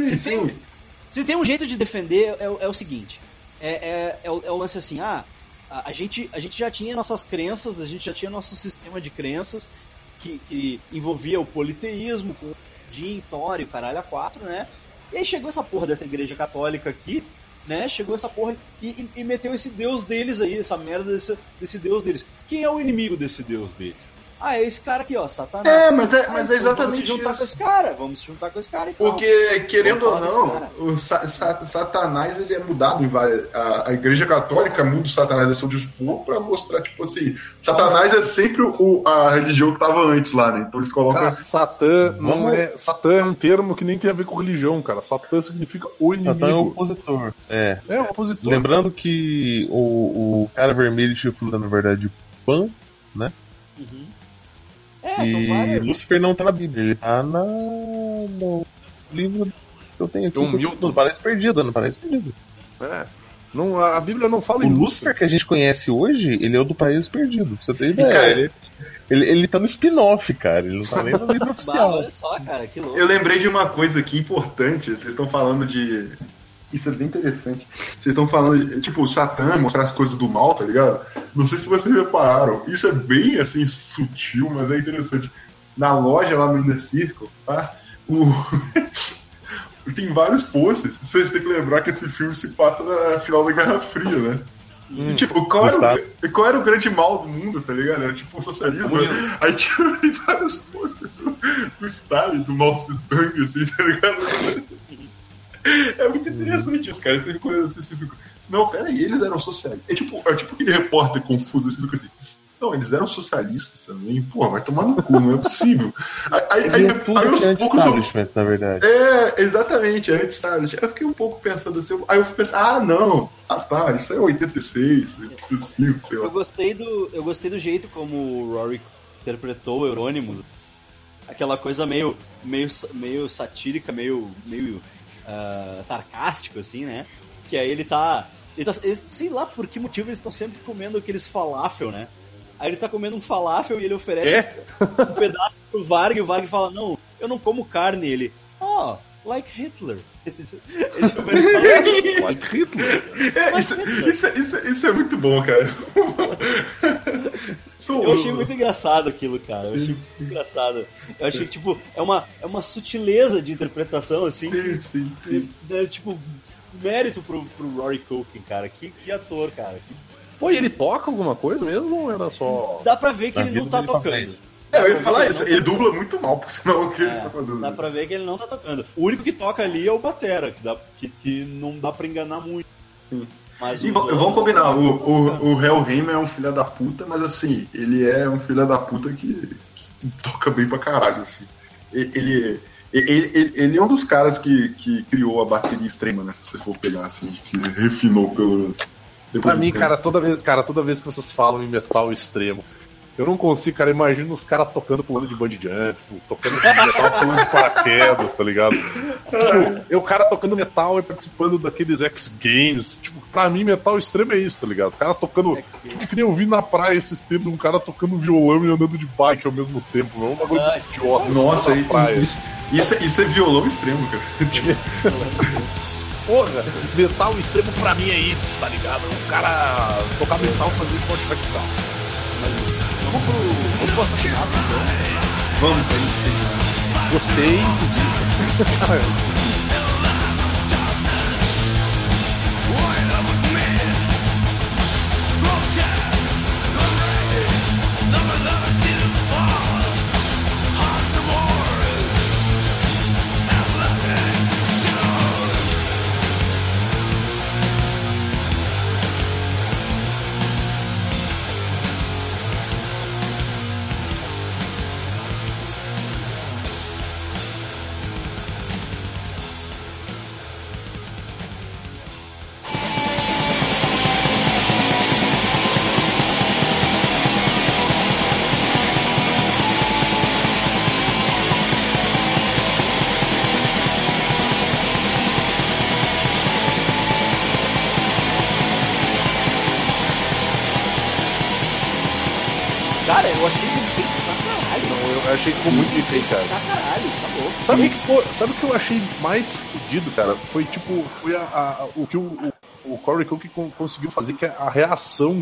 se tem um jeito de defender, é o seguinte. É o lance assim, a gente já tinha nossas crenças, a gente já tinha nosso sistema de crenças que envolvia o politeísmo, com Odin, Thor e o caralho a 4, né? E aí chegou essa porra dessa igreja católica aqui, né? Chegou essa porra e meteu esse deus deles aí, essa merda desse deus deles. Quem é o inimigo desse deus deles? Ah, é esse cara aqui, ó, Satanás. Mas é exatamente vamos se juntar com esse cara, vamos se juntar com esse cara e Porque, querendo ou não, o Satanás ele é mudado em várias... A Igreja Católica muda o Satanás da seu dispor pra mostrar, tipo assim, Satanás é sempre a religião que tava antes lá, né? Então eles colocam... Cara, Satã Satã é um termo que nem tem a ver com religião, cara. Satã significa o inimigo. Satã é o opositor. É o opositor. Lembrando que o cara vermelho chifrudo, na verdade, Pan, né? Uhum. E Lúcifer não tá na Bíblia, ele tá no livro que eu tenho aqui. No Paraíso Perdido, A Bíblia não fala em Lúcifer que a gente conhece hoje, ele é o do Paraíso Perdido, pra você ter ideia. Ele tá no spin-off, cara, ele não tá nem no livro oficial. Olha só, cara, que louco. Eu lembrei de uma coisa aqui importante, vocês estão falando de... Isso é bem interessante. Vocês estão falando de, tipo, o Satã mostrar as coisas do mal, tá ligado? Não sei se vocês repararam. Isso é bem, assim, sutil, mas é interessante. Na loja lá no Inner Circle, tá? Tem vários posters. Vocês têm que lembrar que esse filme se passa na final da Guerra Fria, né? Tipo, qual era o grande mal do mundo, tá ligado? Era tipo o socialismo. Né? Aí tem vários posters do Stalin, do Mao Tse-tung, assim, tá ligado? É muito interessante isso, cara. Você fica... Não, peraí, eles eram socialistas. É tipo aquele repórter confuso, assim, assim. Não, eles eram socialistas também. Pô, vai tomar no cu, não é possível. Aí aos poucos. Na verdade. Exatamente, é anti-establishment. Eu fiquei um pouco pensando assim. Aí eu fui pensar, tá, isso é 86, 85, sei lá. Eu gostei do jeito como o Rory interpretou o Euronymous. Aquela coisa meio satírica, meio sarcástico, assim, né? Que aí ele tá sei lá por que motivo eles estão sempre comendo aqueles falafel, né? Aí ele tá comendo um falafel e ele oferece um pedaço pro Varg, e o Varg fala, não, eu não como carne. Ele, like Hitler. Like Hitler. Isso é muito bom, cara. Eu achei muito engraçado aquilo, cara. Eu achei muito engraçado. Eu achei que, tipo, é uma sutileza de interpretação, assim. Sim. Tipo, mérito pro Rory Culkin, cara. Que ator, cara. Pô, e ele toca alguma coisa mesmo ou era só... Dá pra ver que ele não tá tocando. Eu ia falar isso, ele dubla muito mal, por sinal, o que ele tá fazendo. Dá pra ver que ele não tá tocando. O único que toca ali é o batera, que não dá pra enganar muito. Sim. Mas vamos combinar, o Hellhammer é um filho da puta, mas assim, ele é um filho da puta que toca bem pra caralho, assim. Ele é um dos caras que criou a bateria extrema, né, se você for pegar, assim, que refinou pelo menos. Pra mim, cara, toda vez que vocês falam em metal extremo, eu não consigo, cara, imagina os caras tocando pulando de bungee jump, tocando metal pulando de paraquedas, tá ligado? Tipo, o cara tocando metal e participando daqueles X Games, tipo, pra mim metal extremo é isso, tá ligado? O cara tocando, tipo, que nem eu vi na praia esses tempos, um cara tocando violão e andando de bike ao mesmo tempo, não é um bagulho idiota. Nossa, isso é violão extremo, cara. Porra, metal extremo pra mim é isso, tá ligado? O cara tocar metal fazer esporte radical. Vamos pro assassinato, então. Vamos, pra gente terminar. Gostei. Cara, eu achei ele feito pra caralho. Não, eu achei que ficou muito bem feito, cara. Pra caralho, tá louco. Sabe o que eu achei mais fodido, cara? Foi tipo, o que o Corey Culkin conseguiu fazer, que é a reação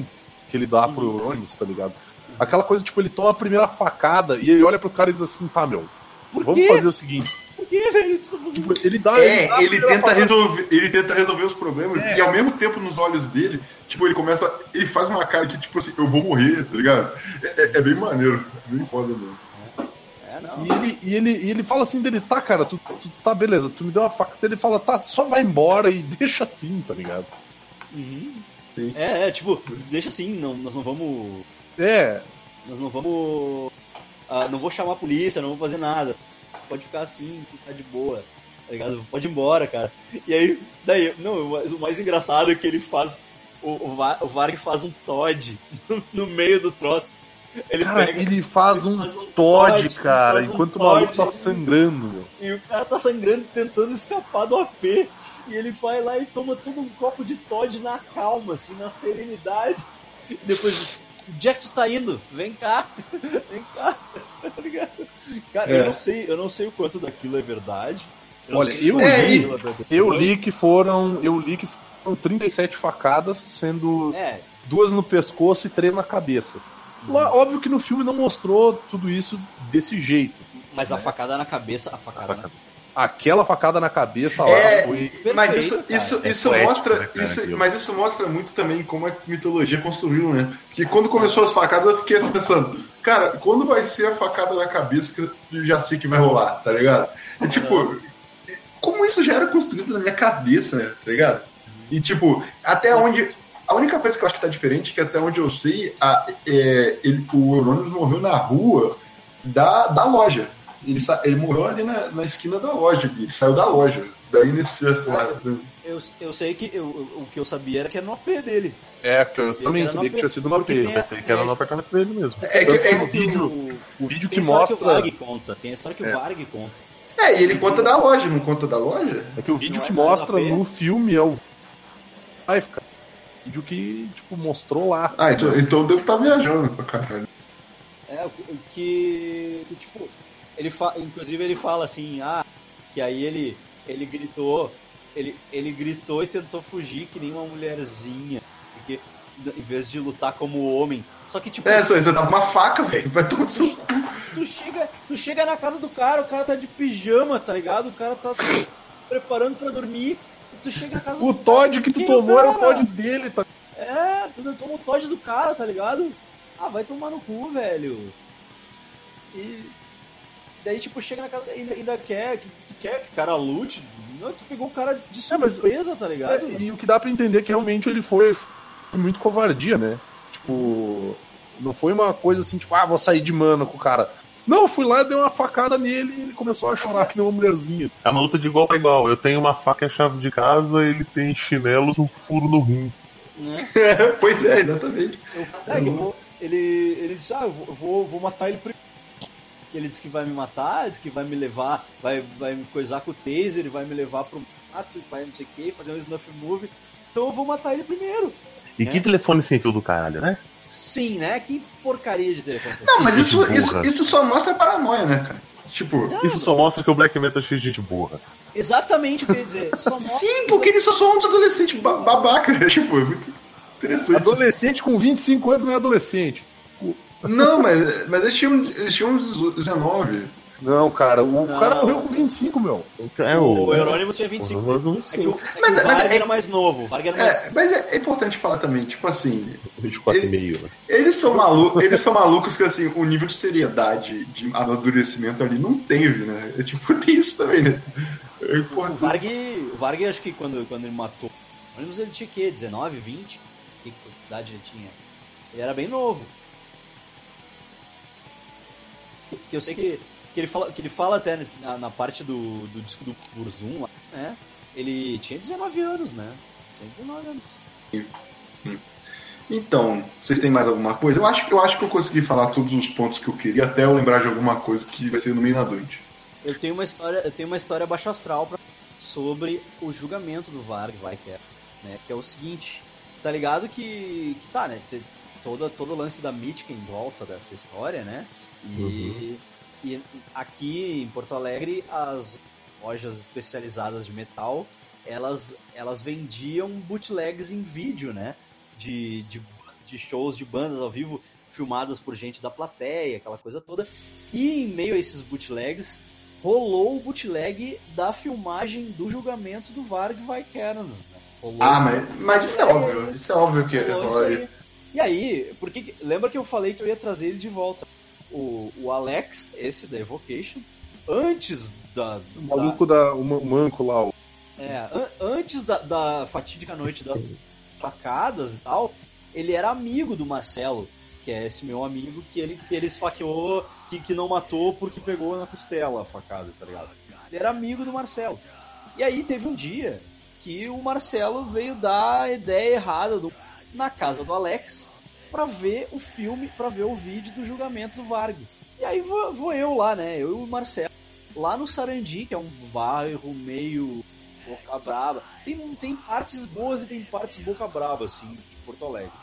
que ele dá pro Euronymous, tá ligado? Aquela coisa, tipo, ele toma a primeira facada e ele olha pro cara e diz assim, tá, meu, vamos fazer o seguinte. Por que, velho? Tipo, ele tenta resolver os problemas e ao mesmo tempo nos olhos dele, tipo, ele faz uma cara que, tipo assim, eu vou morrer, tá ligado? É bem maneiro, bem foda mesmo. Não. E ele fala assim dele, tá, cara, tu tá, beleza, tu me deu uma faca, ele fala, tá, só vai embora e deixa assim, tá ligado? Sim. Tipo, deixa assim, nós não vamos... Nós não vamos... não vou chamar a polícia, não vou fazer nada. Pode ficar assim, que tá de boa, tá ligado? Pode ir embora, cara. E aí, o mais engraçado é que ele faz... O Varg faz um Todd no meio do troço. Ele faz um Todd, cara, enquanto o maluco tá sangrando, meu. E o cara tá sangrando tentando escapar do AP. E ele vai lá e toma todo um copo de Todd na calma, assim, na serenidade. E depois, onde é que tu tá indo? Vem cá. Vem cá. Tá ligado? Cara, eu não sei o quanto daquilo é verdade. Olha, eu li que foram 37 facadas, sendo 2 no pescoço e 3 na cabeça. Óbvio que no filme não mostrou tudo isso desse jeito. Mas a facada na cabeça, aquela facada na cabeça lá foi... Mas isso mostra muito também como a mitologia construiu, né? Que quando começou as facadas eu fiquei pensando, cara, quando vai ser a facada na cabeça que eu já sei que vai rolar, tá ligado? E tipo, como isso já era construído na minha cabeça, né? Tá ligado? E tipo, até onde... A única coisa que eu acho que tá diferente é que até onde eu sei, o Euronymous morreu na rua da loja. Ele morreu ali na esquina da loja. Ele saiu da loja. Daí nesse... Eu sei que o que eu sabia era que era no AP dele. Que eu também sabia que tinha sido no AP. Eu pensei que era no apartamento dele mesmo. O vídeo que mostra... Tem a história que o Varg conta. E ele conta da loja, não conta da loja? É que o vídeo que mostra no filme é o... vídeo que, tipo, mostrou lá. Então deve estar viajando pra caralho. O que tipo, inclusive ele fala assim, que aí ele gritou e tentou fugir que nem uma mulherzinha, porque em vez de lutar como homem, só que tipo... você tá com uma faca, velho, vai tomar seu cu. Tu chega na casa do cara, o cara tá de pijama, tá ligado? O cara tá se preparando pra dormir. Tu chega na casa o Todd que tu tomou era o Todd dele, tá? Tu tomou o Todd do cara, tá ligado? Vai tomar no cu, velho. E daí, tipo, chega na casa e ainda quer que o cara lute. Não, tu pegou o cara de surpresa, tá ligado? E o que dá pra entender é que realmente ele foi muito covardia, né? Tipo, não foi uma coisa assim, tipo, vou sair de mano com o cara. Não, eu fui lá, dei uma facada nele e ele começou a chorar que nem uma mulherzinha. É uma luta de igual pra igual. Eu tenho uma faca e a chave de casa, ele tem chinelos, um furo no rim. Né? Pois é, exatamente. Ele disse, eu vou matar ele primeiro. Ele disse que vai me matar, disse que vai me levar, vai me coisar com o taser, ele vai me levar pro mato, vai não sei o que, fazer um snuff move. Então eu vou matar ele primeiro. E que telefone sem fio do caralho, né? Sim, né? Que porcaria de telefone sem fio. Não, mas isso só mostra paranoia, né, cara? Tipo, isso só mostra que o Black Metal é cheio de gente burra. Exatamente o que eu ia dizer. Sim, porque eles só são uns adolescentes babaca. Tipo, é muito interessante. Adolescente com 25 anos não é adolescente. Não, mas eles tinham 19. Não, cara, o cara morreu com 25, meu. O Euronymous tinha 25. O Varg era mais novo. Mas é importante falar também, tipo assim... 24,5, né? Eles são malucos que, assim, o nível de seriedade, de amadurecimento ali não teve, né? Tem isso também, né? O Varg, acho que quando ele matou o Euronymous, ele tinha o quê? 19, 20? Que idade ele tinha? Ele era bem novo. Que eu sei que ele fala até na parte do disco do Burzum, né? Ele tinha 19 anos, né? Tinha 19 anos. Então, vocês têm mais alguma coisa? Eu acho que eu consegui falar todos os pontos que eu queria, até eu lembrar de alguma coisa que vai ser no meio da noite. Eu tenho uma história baixo astral sobre o julgamento do Varg Vikernes, né? Que é o seguinte, tá ligado que tá, né? Todo o lance da mítica em volta dessa história, né? E aqui em Porto Alegre, as lojas especializadas de metal, elas vendiam bootlegs em vídeo, né? De de shows de bandas ao vivo, filmadas por gente da plateia, aquela coisa toda. E em meio a esses bootlegs, rolou o bootleg da filmagem do julgamento do Varg Vikernes, né? Mas isso é óbvio que rolou. E aí, lembra que eu falei que eu ia trazer ele de volta? O Alex, esse da Evocation, antes o maluco o manco lá. Antes da fatídica noite das facadas e tal, ele era amigo do Marcelo, que é esse meu amigo que ele esfaqueou, que não matou porque pegou na costela a facada, tá ligado? Ele era amigo do Marcelo. E aí teve um dia que o Marcelo veio dar a ideia errada na casa do Alex pra ver o filme, pra ver o vídeo do julgamento do Varg. E aí vou eu lá, né? Eu e o Marcelo, lá no Sarandi, que é um bairro meio boca braba. Tem partes boas e tem partes boca braba, assim, de Porto Alegre.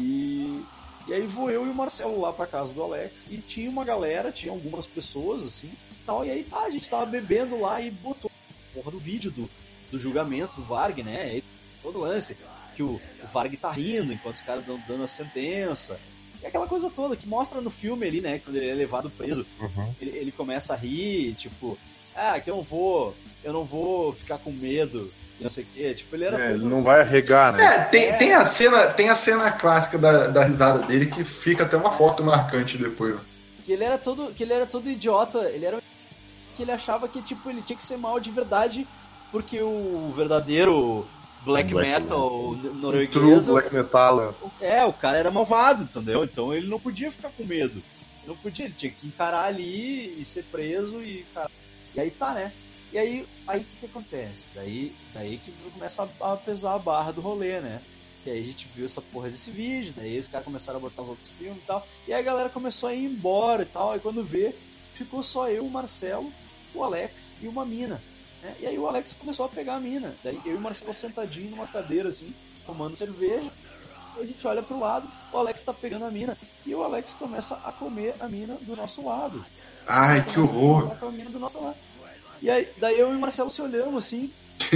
E aí vou eu e o Marcelo lá pra casa do Alex, e tinha uma galera, tinha algumas pessoas, assim, tal, e aí a gente tava bebendo lá e botou a porra do vídeo do julgamento do Varg, né? Aí, todo lance, que o Varg tá rindo enquanto os caras estão dando a sentença, e aquela coisa toda que mostra no filme ali, né, quando ele é levado preso, ele começa a rir, tipo, que eu não vou ficar com medo, não sei o que, tipo, ele era ele não vai arregar, né? Tem a cena clássica da risada dele que fica até uma foto marcante depois. Que ele era todo idiota, que ele achava que, tipo, ele tinha que ser mal de verdade, porque o verdadeiro black metal norueguês, true black metal, o cara era malvado, entendeu? Então ele não podia ficar com medo, ele tinha que encarar ali e ser preso e aí tá, né? E aí o que acontece? Daí que começa a pesar a barra do rolê, né? E aí a gente viu essa porra desse vídeo, daí os caras começaram a botar os outros filmes e tal, e aí a galera começou a ir embora e tal, e quando vê, ficou só eu, o Marcelo, o Alex e uma mina, né? E aí o Alex começou a pegar a mina, daí eu e o Marcelo sentadinho numa cadeira assim, tomando cerveja, e a gente olha pro lado, o Alex tá pegando a mina, e o Alex começa a comer a mina do nosso lado. Ai, que horror! A mina do nosso lado. E aí, daí eu e o Marcelo se olhamos assim,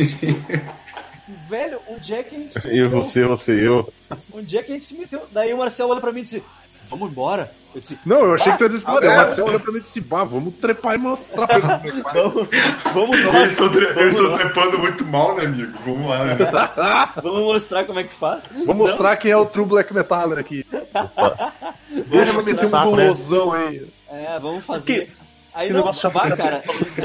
velho, onde é que a gente se meteu? Eu. Onde é que a gente se meteu? Daí o Marcelo olha pra mim e disse, vamos embora. Eu disse, não, eu achei que tu ia dizer, o Marcelo olha pra mim e disse, vamos trepar e mostrar pra ele. Vamos nós. Eu estou trepando muito mal, né, amigo? Vamos lá, né? Vamos mostrar como é que faz. Vamos mostrar quem é o true black metaller aqui. Deixa eu meter um golosão aí. Vamos fazer... Aí não, cara.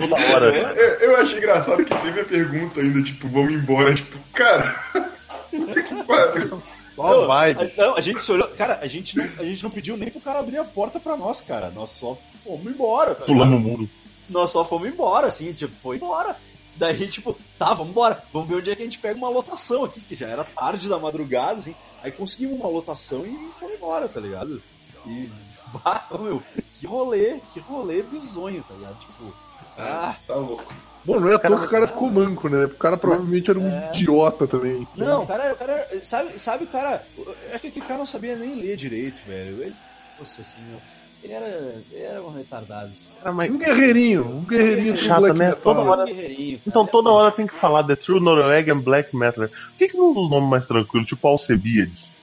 Eu achei engraçado que teve a pergunta ainda, tipo, vamos embora, tipo, cara. Que pariu. Só vai. Não, a gente se olhou. Cara, a gente não pediu nem pro cara abrir a porta pra nós, cara. Nós só fomos embora. Tá pulamos o muro. Nós só fomos embora, assim, tipo, foi embora. Daí, tipo, tá, vamos embora. Vamos ver onde é que a gente pega uma lotação aqui, que já era tarde da madrugada, assim. Aí conseguimos uma lotação e fomos embora, tá ligado? E. Meu, que rolê bizonho, tá ligado? Tipo, tá louco. Bom, não é à toa que o cara ficou manco, né? O cara provavelmente era um idiota também. Não, o cara sabe o cara, acho que aquele cara não sabia nem ler direito, velho. Nossa senhora, ele era um retardado. Um guerreirinho chato, black né? metal. Toda hora. Então toda hora tem que falar The True Norwegian Black Metal. Por que não usa os nomes mais tranquilos, tipo Alcebiades?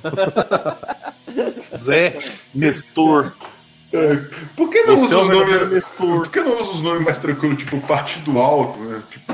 Zé, Nestor. Por que não usa os nomes Nestor? Por que não usa os nomes mais tranquilos, tipo Partido Alto, né? Tipo...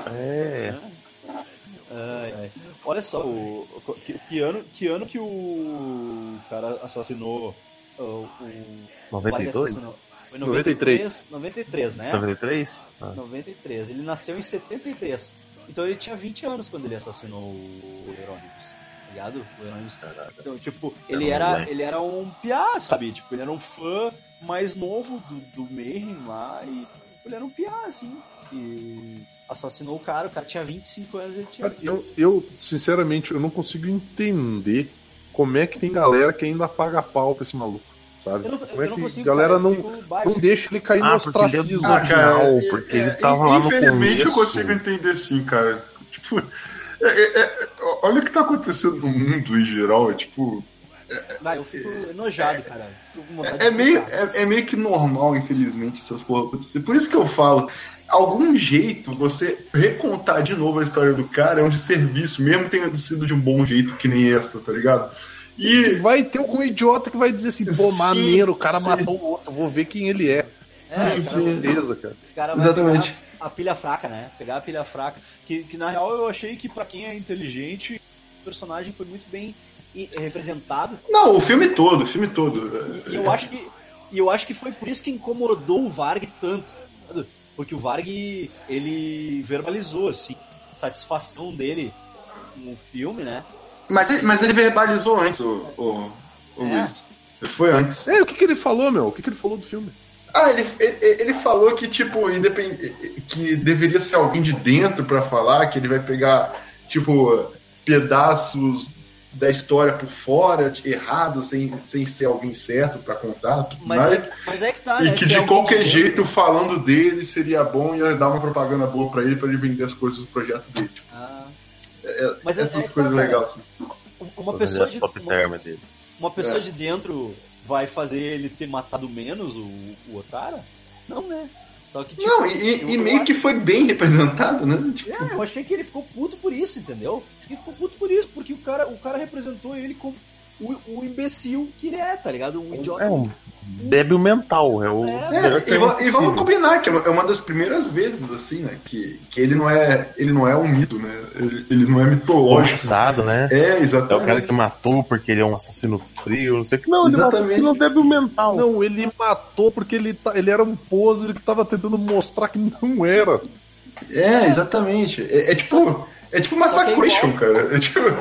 Olha só, que ano que o cara assassinou o 92? Foi 93, né? 93? 93. Ele nasceu em 73. Então ele tinha 20 anos quando ele assassinou o Hieronymus. Ligado? Então, tipo, ele era um piá, sabe? Tipo, ele era um fã mais novo do Mayhem lá e ele era um piá, assim, e assassinou o cara tinha 25 anos e ele tinha... Eu, sinceramente, eu não consigo entender como é que tem galera que ainda paga pau pra esse maluco, sabe? Como é que a galera não deixa ele cair no ostracismo. Porque ele tava lá no começo. Infelizmente eu consigo entender sim, cara. Tipo... olha o que tá acontecendo no mundo em geral, tipo... eu fico enojado, cara. É meio que normal, infelizmente, essas porra acontecer. Por isso que eu falo, algum jeito você recontar de novo a história do cara é um desserviço, mesmo tenha sido de um bom jeito que nem essa, tá ligado? E vai ter algum idiota que vai dizer assim, pô, maneiro, o cara matou o outro, vou ver quem ele é. Certeza, cara. O cara vai Exatamente. A pilha fraca, né? Pegar a pilha fraca. Que na real eu achei que pra quem é inteligente, o personagem foi muito bem representado. Não, o filme todo. E eu acho que foi por isso que incomodou o Varg tanto. Porque o Varg, ele verbalizou, assim, a satisfação dele no filme, né? Mas ele verbalizou antes, o Luiz. Foi antes. O que ele falou, meu? O que ele falou do filme? Ele falou que, tipo, que deveria ser alguém de dentro pra falar, que ele vai pegar, tipo, pedaços da história por fora, errado, sem ser alguém certo pra contar. Mas é que tá, né? E que de qualquer jeito, falando dele, seria bom e ia dar uma propaganda boa pra ele vender as coisas do projeto dele. Tipo. Mas essas coisas legais, assim. Uma pessoa de dentro vai fazer ele ter matado menos o Otara? Não, né? Só que, tipo, não, e meio que foi bem representado, né? Tipo... eu achei que ele ficou puto por isso, entendeu? Ele ficou puto por isso, porque o cara representou ele como o imbecil que ele é, tá ligado? Um idiota. É um débil mental. E vamos combinar que é uma das primeiras vezes, assim, né? Que ele não é um mito, né? Ele não é mitológico. Forçado, né? Exatamente. É o cara que matou porque ele é um assassino frio, não sei o que. Não, ele matou porque ele é um débil mental. Não, ele matou porque ele era um poser que tava tentando mostrar que não era. Exatamente. É tipo Massacration, cara. É tipo...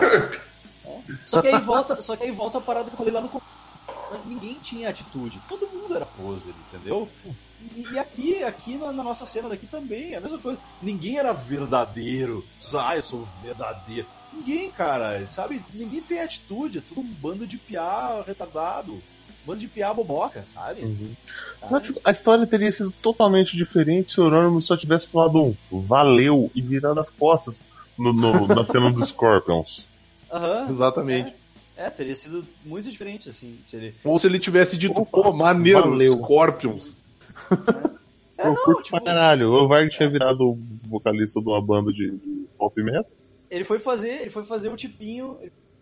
Só que aí volta a parada que eu falei lá no começo. Ninguém tinha atitude, todo mundo era poser, entendeu? E aqui na nossa cena daqui também, a mesma coisa. Ninguém era verdadeiro. Eu sou verdadeiro. Ninguém, cara, sabe? Ninguém tem atitude, é tudo um bando de piá retardado. Um bando de piá boboca, sabe? Uhum. A história teria sido totalmente diferente se o Euronymous só tivesse falado valeu e virado as costas na cena dos Scorpions. Exatamente. Teria sido muito diferente, assim. Ou se ele tivesse dito, pô, maneiro, valeu. Scorpions. Pra caralho. O Varg tinha virado o vocalista de uma banda de pop metal. Ele foi fazer o tipinho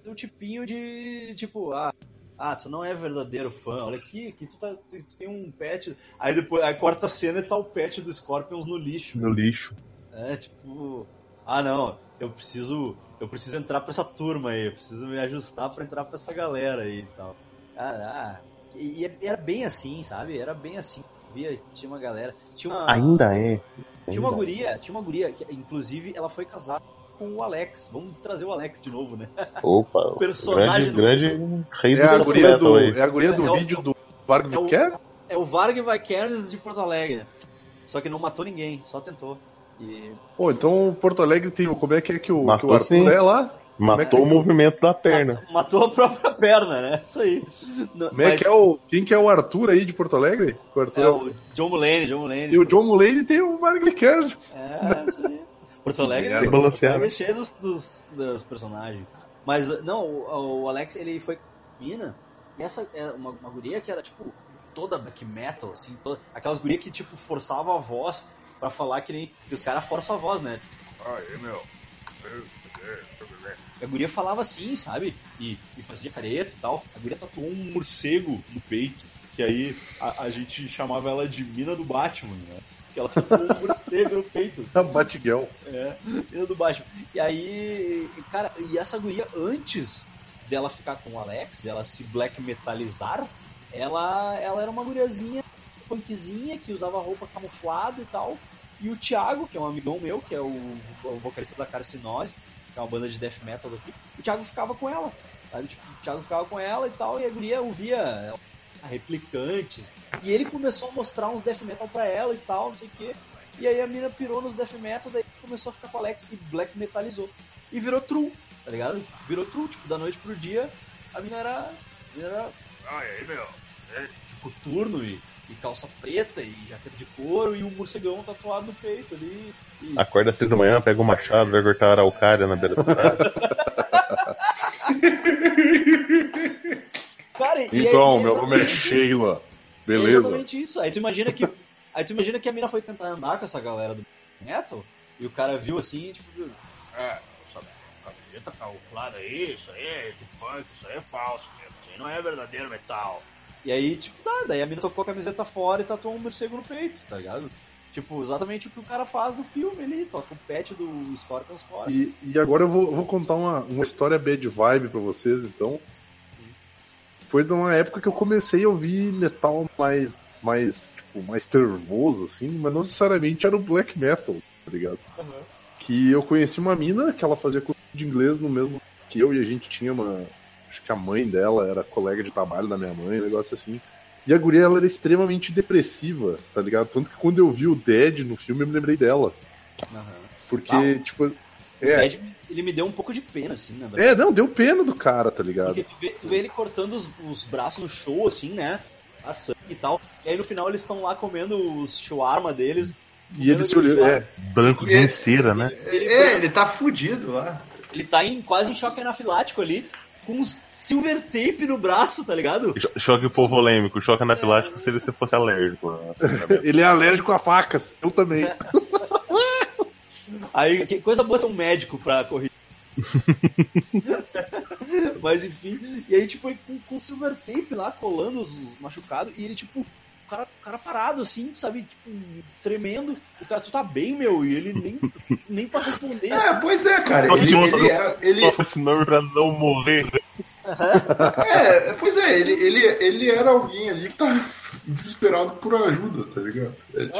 de, tipo, tu não é verdadeiro fã, olha aqui tu tem um pet. Aí depois, corta a cena e tá o pet do Scorpions no lixo. No lixo. Tipo, não, eu preciso entrar pra essa turma aí, eu preciso me ajustar pra entrar pra essa galera aí e tal. E era bem assim, sabe? Era bem assim. Tinha uma galera. Ainda é. Tinha uma guria que, inclusive, ela foi casada com o Alex. Vamos trazer o Alex de novo, né? Opa, o personagem grande rei do É a guria do vídeo do Varg Vikernes? É o Varg Vikernes de Porto Alegre. Só que não matou ninguém, só tentou. Então Porto Alegre tem. Como é que o Arthur sim. é lá? Matou o movimento da perna. Matou a própria perna, né? Isso aí. Quem que é o Arthur aí de Porto Alegre? O John Mulaney. E o John Mulaney tem o Varg Vikernes. Isso aí. Porto Alegre é cheio dos personagens. Mas, não, o Alex, ele foi mina. E essa é uma guria que era, tipo, toda black metal, assim. Aquelas gurias que, tipo, forçavam a voz pra falar que os caras forçam a voz, né? A guria falava assim, sabe? E fazia careta e tal. A guria tatuou um morcego no peito. Que aí a gente chamava ela de mina do Batman, né? Que ela tatuou um morcego no peito. Assim. Batgirl. Mina do Batman. E aí, cara, e essa guria, antes dela ficar com o Alex, dela se black metalizar, ela era uma guriazinha, punkzinha, que usava roupa camuflada e tal. E o Thiago, que é um amigão meu, que é o vocalista da Carcinose, que é uma banda de death metal daqui, o Thiago ficava com ela, sabe? Tipo, o Thiago ficava com ela e tal, e a guria ouvia Replicantes, e ele começou a mostrar uns death metal pra ela e tal, não sei o que, e aí a mina pirou nos death metal, daí começou a ficar com o Alex e black metalizou, e virou true, tá ligado? Virou true, tipo, da noite pro dia, a mina era e aí, meu, de coturno e calça preta e jaqueta de couro e um morcegão tatuado no peito ali. Acorda às 6 da manhã, pega o machado, vai cortar a araucária na beira da praia. Cara, então, meu nome é Sheila. Beleza. É exatamente isso. Aí tu imagina que a mina foi tentar andar com essa galera do metal e o cara viu assim, tipo, camiseta calculada, isso aí, isso aí é falso, isso aí não é verdadeiro metal. E aí, tipo, daí a mina tocou a camiseta fora e tatuou um morcego no peito, tá ligado? Tipo, exatamente o que o cara faz no filme ali, toca o pet do Scorpions fora. E agora eu vou contar uma história bad vibe pra vocês, então. Foi numa época que eu comecei a ouvir metal mais nervoso, assim, mas não necessariamente era o black metal, tá ligado? Que eu conheci uma mina que ela fazia curso de inglês no mesmo que eu, e a gente tinha acho que a mãe dela era colega de trabalho da minha mãe, um negócio assim. E a guria, ela era extremamente depressiva, tá ligado? Tanto que quando eu vi o Dead no filme, eu me lembrei dela. Porque, tipo... O Dead, ele me deu um pouco de pena, assim, né? Não, deu pena do cara, tá ligado? Porque tu vê ele cortando os braços no show, assim, né? A sangue e tal. E aí no final eles estão lá comendo os shawarma deles. E ele se olhou... Branco de cera, né? Ele tá fudido lá. Ele tá quase em choque anafilático ali, com uns silver tape no braço, tá ligado? Choque polêmico, choque anafilático se você fosse alérgico. Ele é alérgico a facas, eu também. Aí, que coisa boa ter um médico pra corrigir. Mas enfim, e aí tipo, com silver tape lá, colando os machucados, e ele tipo, o cara parado assim, sabe, tipo, tremendo, o cara, tu tá bem, meu? E ele nem pra responder. Assim. Pois é, cara, ele ensinou pra não morrer. Pois é, ele era alguém ali que tá desesperado por ajuda, tá ligado?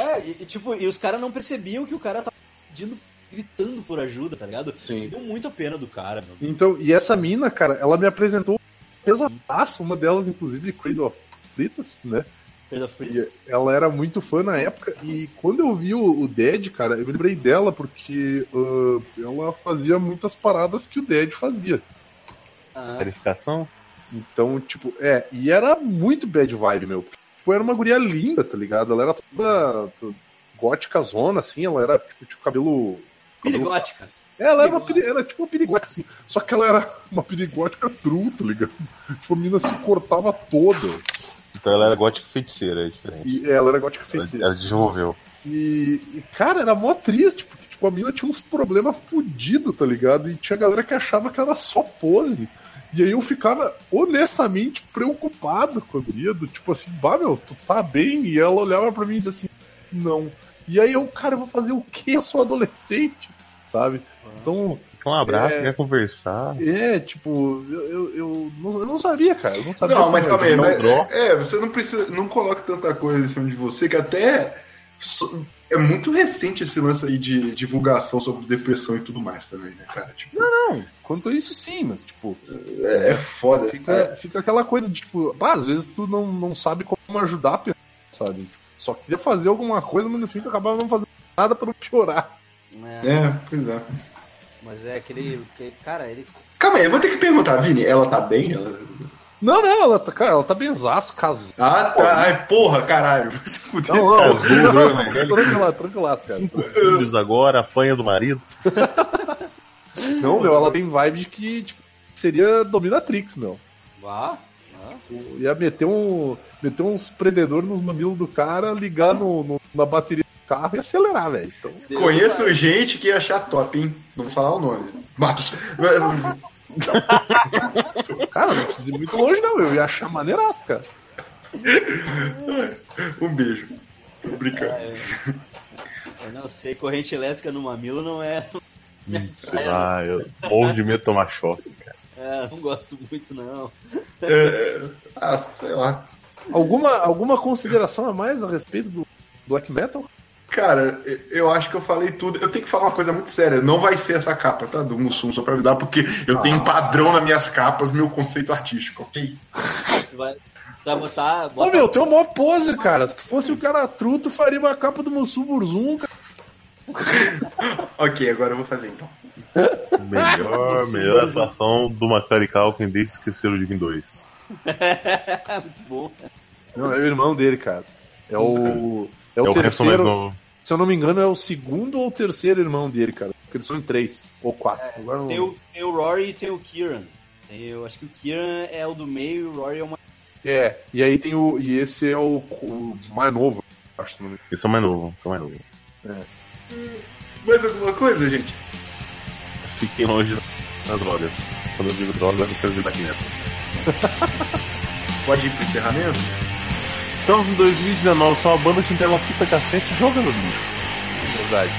E os caras não percebiam que o cara tava gritando por ajuda, tá ligado? Sim. Deu muita pena do cara, meu. Então, e essa mina, cara, ela me apresentou pesadaço, uma delas, inclusive, Creed of Fritas, né? E ela era muito fã na época, e quando eu vi o Dead, cara, eu me lembrei dela porque ela fazia muitas paradas que o Dead fazia. Verificação? Então, tipo, e era muito bad vibe, meu. Tipo, era uma guria linda, tá ligado? Ela era toda gótica zona, assim, ela era, tipo cabelo... Pirigótica. Ela era tipo uma pirigótica, assim. Só que ela era uma pirigótica true, tá ligado? Tipo, a mina se cortava toda. Então ela era gótica feiticeira, é diferente. E ela era gótica feiticeira. Ela desenvolveu. E, cara, era mó triste, porque tipo, a mina tinha uns problemas fudidos, tá ligado? E tinha galera que achava que era só pose. E aí eu ficava honestamente preocupado com a guria, tipo assim, meu, tu tá bem? E ela olhava pra mim e dizia assim, não. E aí eu vou fazer o quê? Eu sou adolescente, sabe? Então... Um abraço, quer conversar. Tipo, eu não sabia, cara. Eu não sabia. Não, mas calma aí. Você não precisa. Não coloque tanta coisa em cima de você, que até é muito recente esse lance aí de divulgação sobre depressão e tudo mais também, né, cara? Tipo, não. Quanto a isso, sim, mas, tipo. É foda. Fica aquela coisa de, tipo, às vezes tu não sabe como ajudar a pessoa, sabe? Só queria fazer alguma coisa, mas no fim tu acabava não fazendo nada pra não piorar. Pois é. Mas é aquele. Cara, ele. Calma aí, eu vou ter que perguntar, Vini, ela tá bem? Não, ela tá benzaço, casado. Tá. Ai, porra, caralho. Se fuder. Tranquilaço, cara. Filhos agora, apanha do marido. Não, meu, ela tem vibe de que tipo, seria dominatrix, meu. Ia meter uns predadores nos mamilos do cara, ligar na bateria do carro e acelerar, velho. Então, conheço gente que ia achar top, hein? Não vou falar o nome. Mas... Cara, não precisa ir muito longe, não. Eu ia achar maneiraço, cara. Um beijo. Tô brincando. Eu não sei, corrente elétrica no mamilo não é. Eu morro de medo de tomar choque, cara. Não gosto muito, não. Sei lá. Alguma consideração a mais a respeito do black metal? Cara, eu acho que eu falei tudo. Eu tenho que falar uma coisa muito séria. Não vai ser essa capa, tá? Do Mussum, só pra avisar, porque eu tenho padrão nas minhas capas, meu conceito artístico, ok? Tu vai botar. Ô, meu, tem uma pose, cara. Se tu fosse o cara true, tu faria uma capa do Mussum Burzum, cara. Ok, agora eu vou fazer então. Melhor atuação do Macaulay Culkin desde Esqueceram de Mim 2. Muito bom. Não, é o irmão dele, cara. É o terceiro, mais novo. Se eu não me engano, é o segundo ou terceiro irmão dele, cara. Porque eles são em 3 ou 4. Tem o Rory e tem o Kieran. Eu acho que o Kieran é o do meio e o Rory é o mais... E aí tem o... E esse é o mais novo, acho. Esse é o mais novo. Mais alguma coisa, gente? Fiquem longe. Na droga. Quando eu digo droga, eu quero dizer black metal. Pode ir pro encerramento? Então, em 2019, só uma banda que entrega uma fita cassete e joga no lixo. Verdade.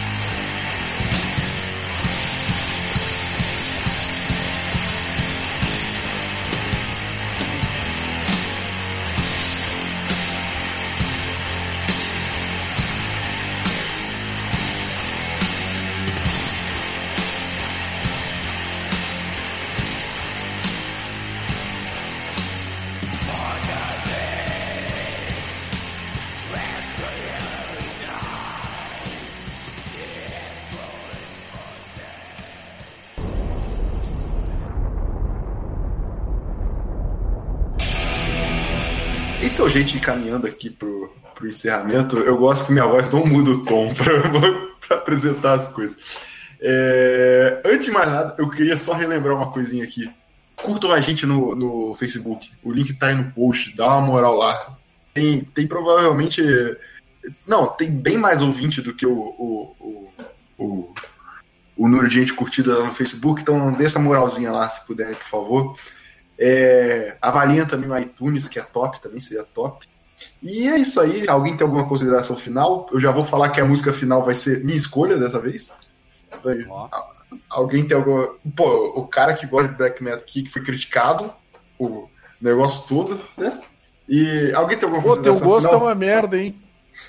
Então, gente, encaminhando aqui pro encerramento, eu gosto que minha voz não muda o tom pra apresentar as coisas. Antes de mais nada, eu queria só relembrar uma coisinha aqui. Curtam a gente no Facebook. O link tá aí no post. Dá uma moral lá. Tem provavelmente... Não, tem bem mais ouvinte do que o número de gente curtida lá no Facebook. Então, dê essa moralzinha lá, se puder, por favor. Avaliem também no iTunes, que é top, também seria top. E é isso aí. Alguém tem alguma consideração final? Eu já vou falar que a música final vai ser minha escolha dessa vez. Alguém tem alguma... Pô, o cara que gosta de black metal aqui, que foi criticado, o negócio todo, né? E alguém tem alguma consideração teu gosto final? é uma merda, hein?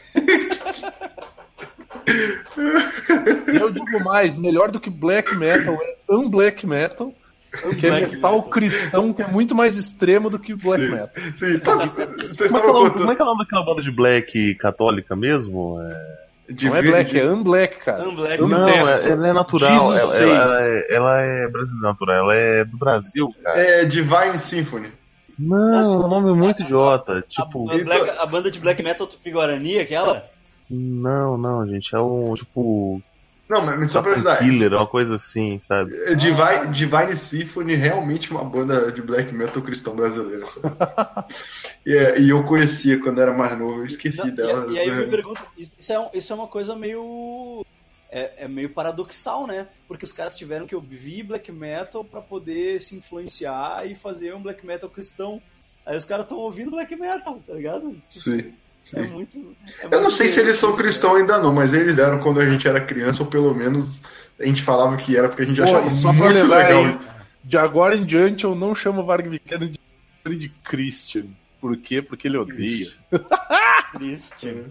Eu digo mais, melhor do que black metal é unblack metal, que é metal cristão, que é muito mais extremo do que black metal. Sim. Como é que é o nome daquela banda de black católica mesmo? Não é black, é unblack, cara. Unblack. Não, ela é natural. Ela é brasileira natural, ela é do Brasil, cara. É Divine Symphony. Não, o nome é muito idiota. Tipo. A banda de black metal Tupi-Guarani, aquela? Não, gente. É um tipo. Não, mas só pra avisar. Killer, uma coisa assim, sabe? Divine Symphony realmente uma banda de black metal cristão brasileira. E eu conhecia quando era mais novo, eu esqueci dela. E aí eu me pergunto, isso é uma coisa meio... É meio paradoxal, né? Porque os caras tiveram que ouvir black metal pra poder se influenciar e fazer um black metal cristão. Aí os caras estão ouvindo black metal, tá ligado? Sim. É muito eu não sei se eles são cristãos ainda não, mas eles eram quando a gente era criança, ou pelo menos a gente falava que era, porque a gente achava muito legal isso. De agora em diante eu não chamo o Varg Vikernes de Christian. Por quê? Porque ele odeia. Christian.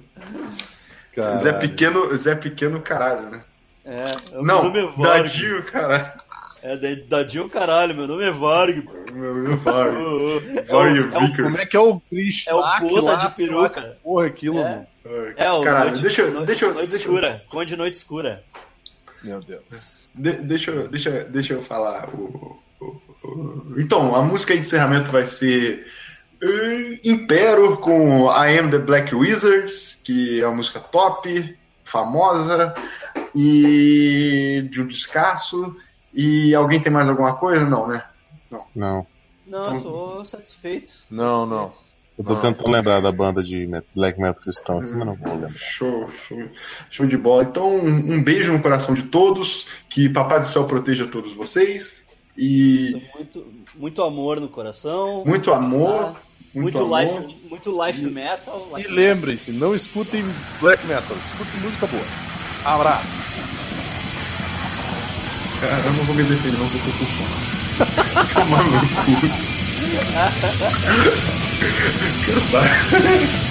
Zé Pequeno caralho, né? Não, Dadinho caralho. Dadinho caralho, meu nome é Varg. Meu nome é Varg. Varg Vickers. Como é que é o Christian? É o Poça de peruca. Porra, aquilo. O caralho, deixa Noite Escura. Conde Noite Escura. Meu Deus. Deixa eu falar. Então, a música de encerramento vai ser Impero com I Am the Black Wizards, que é uma música top, famosa e de um descasso. E alguém tem mais alguma coisa? Não, né? Não. Não, eu tô satisfeito. Não. Eu tô tentando lembrar da banda de black metal cristão, mas não vou lembrar. Show de bola. Então, um beijo no coração de todos, que Papai do Céu proteja todos vocês. E muito amor no coração. Muito amor. Tá? Muito life metal. E lembrem-se, não escutem black metal, escutem música boa. Abraço. Cara, eu não vou me defender, não, porque eu tô com fome. Tomar no cu. Cansado.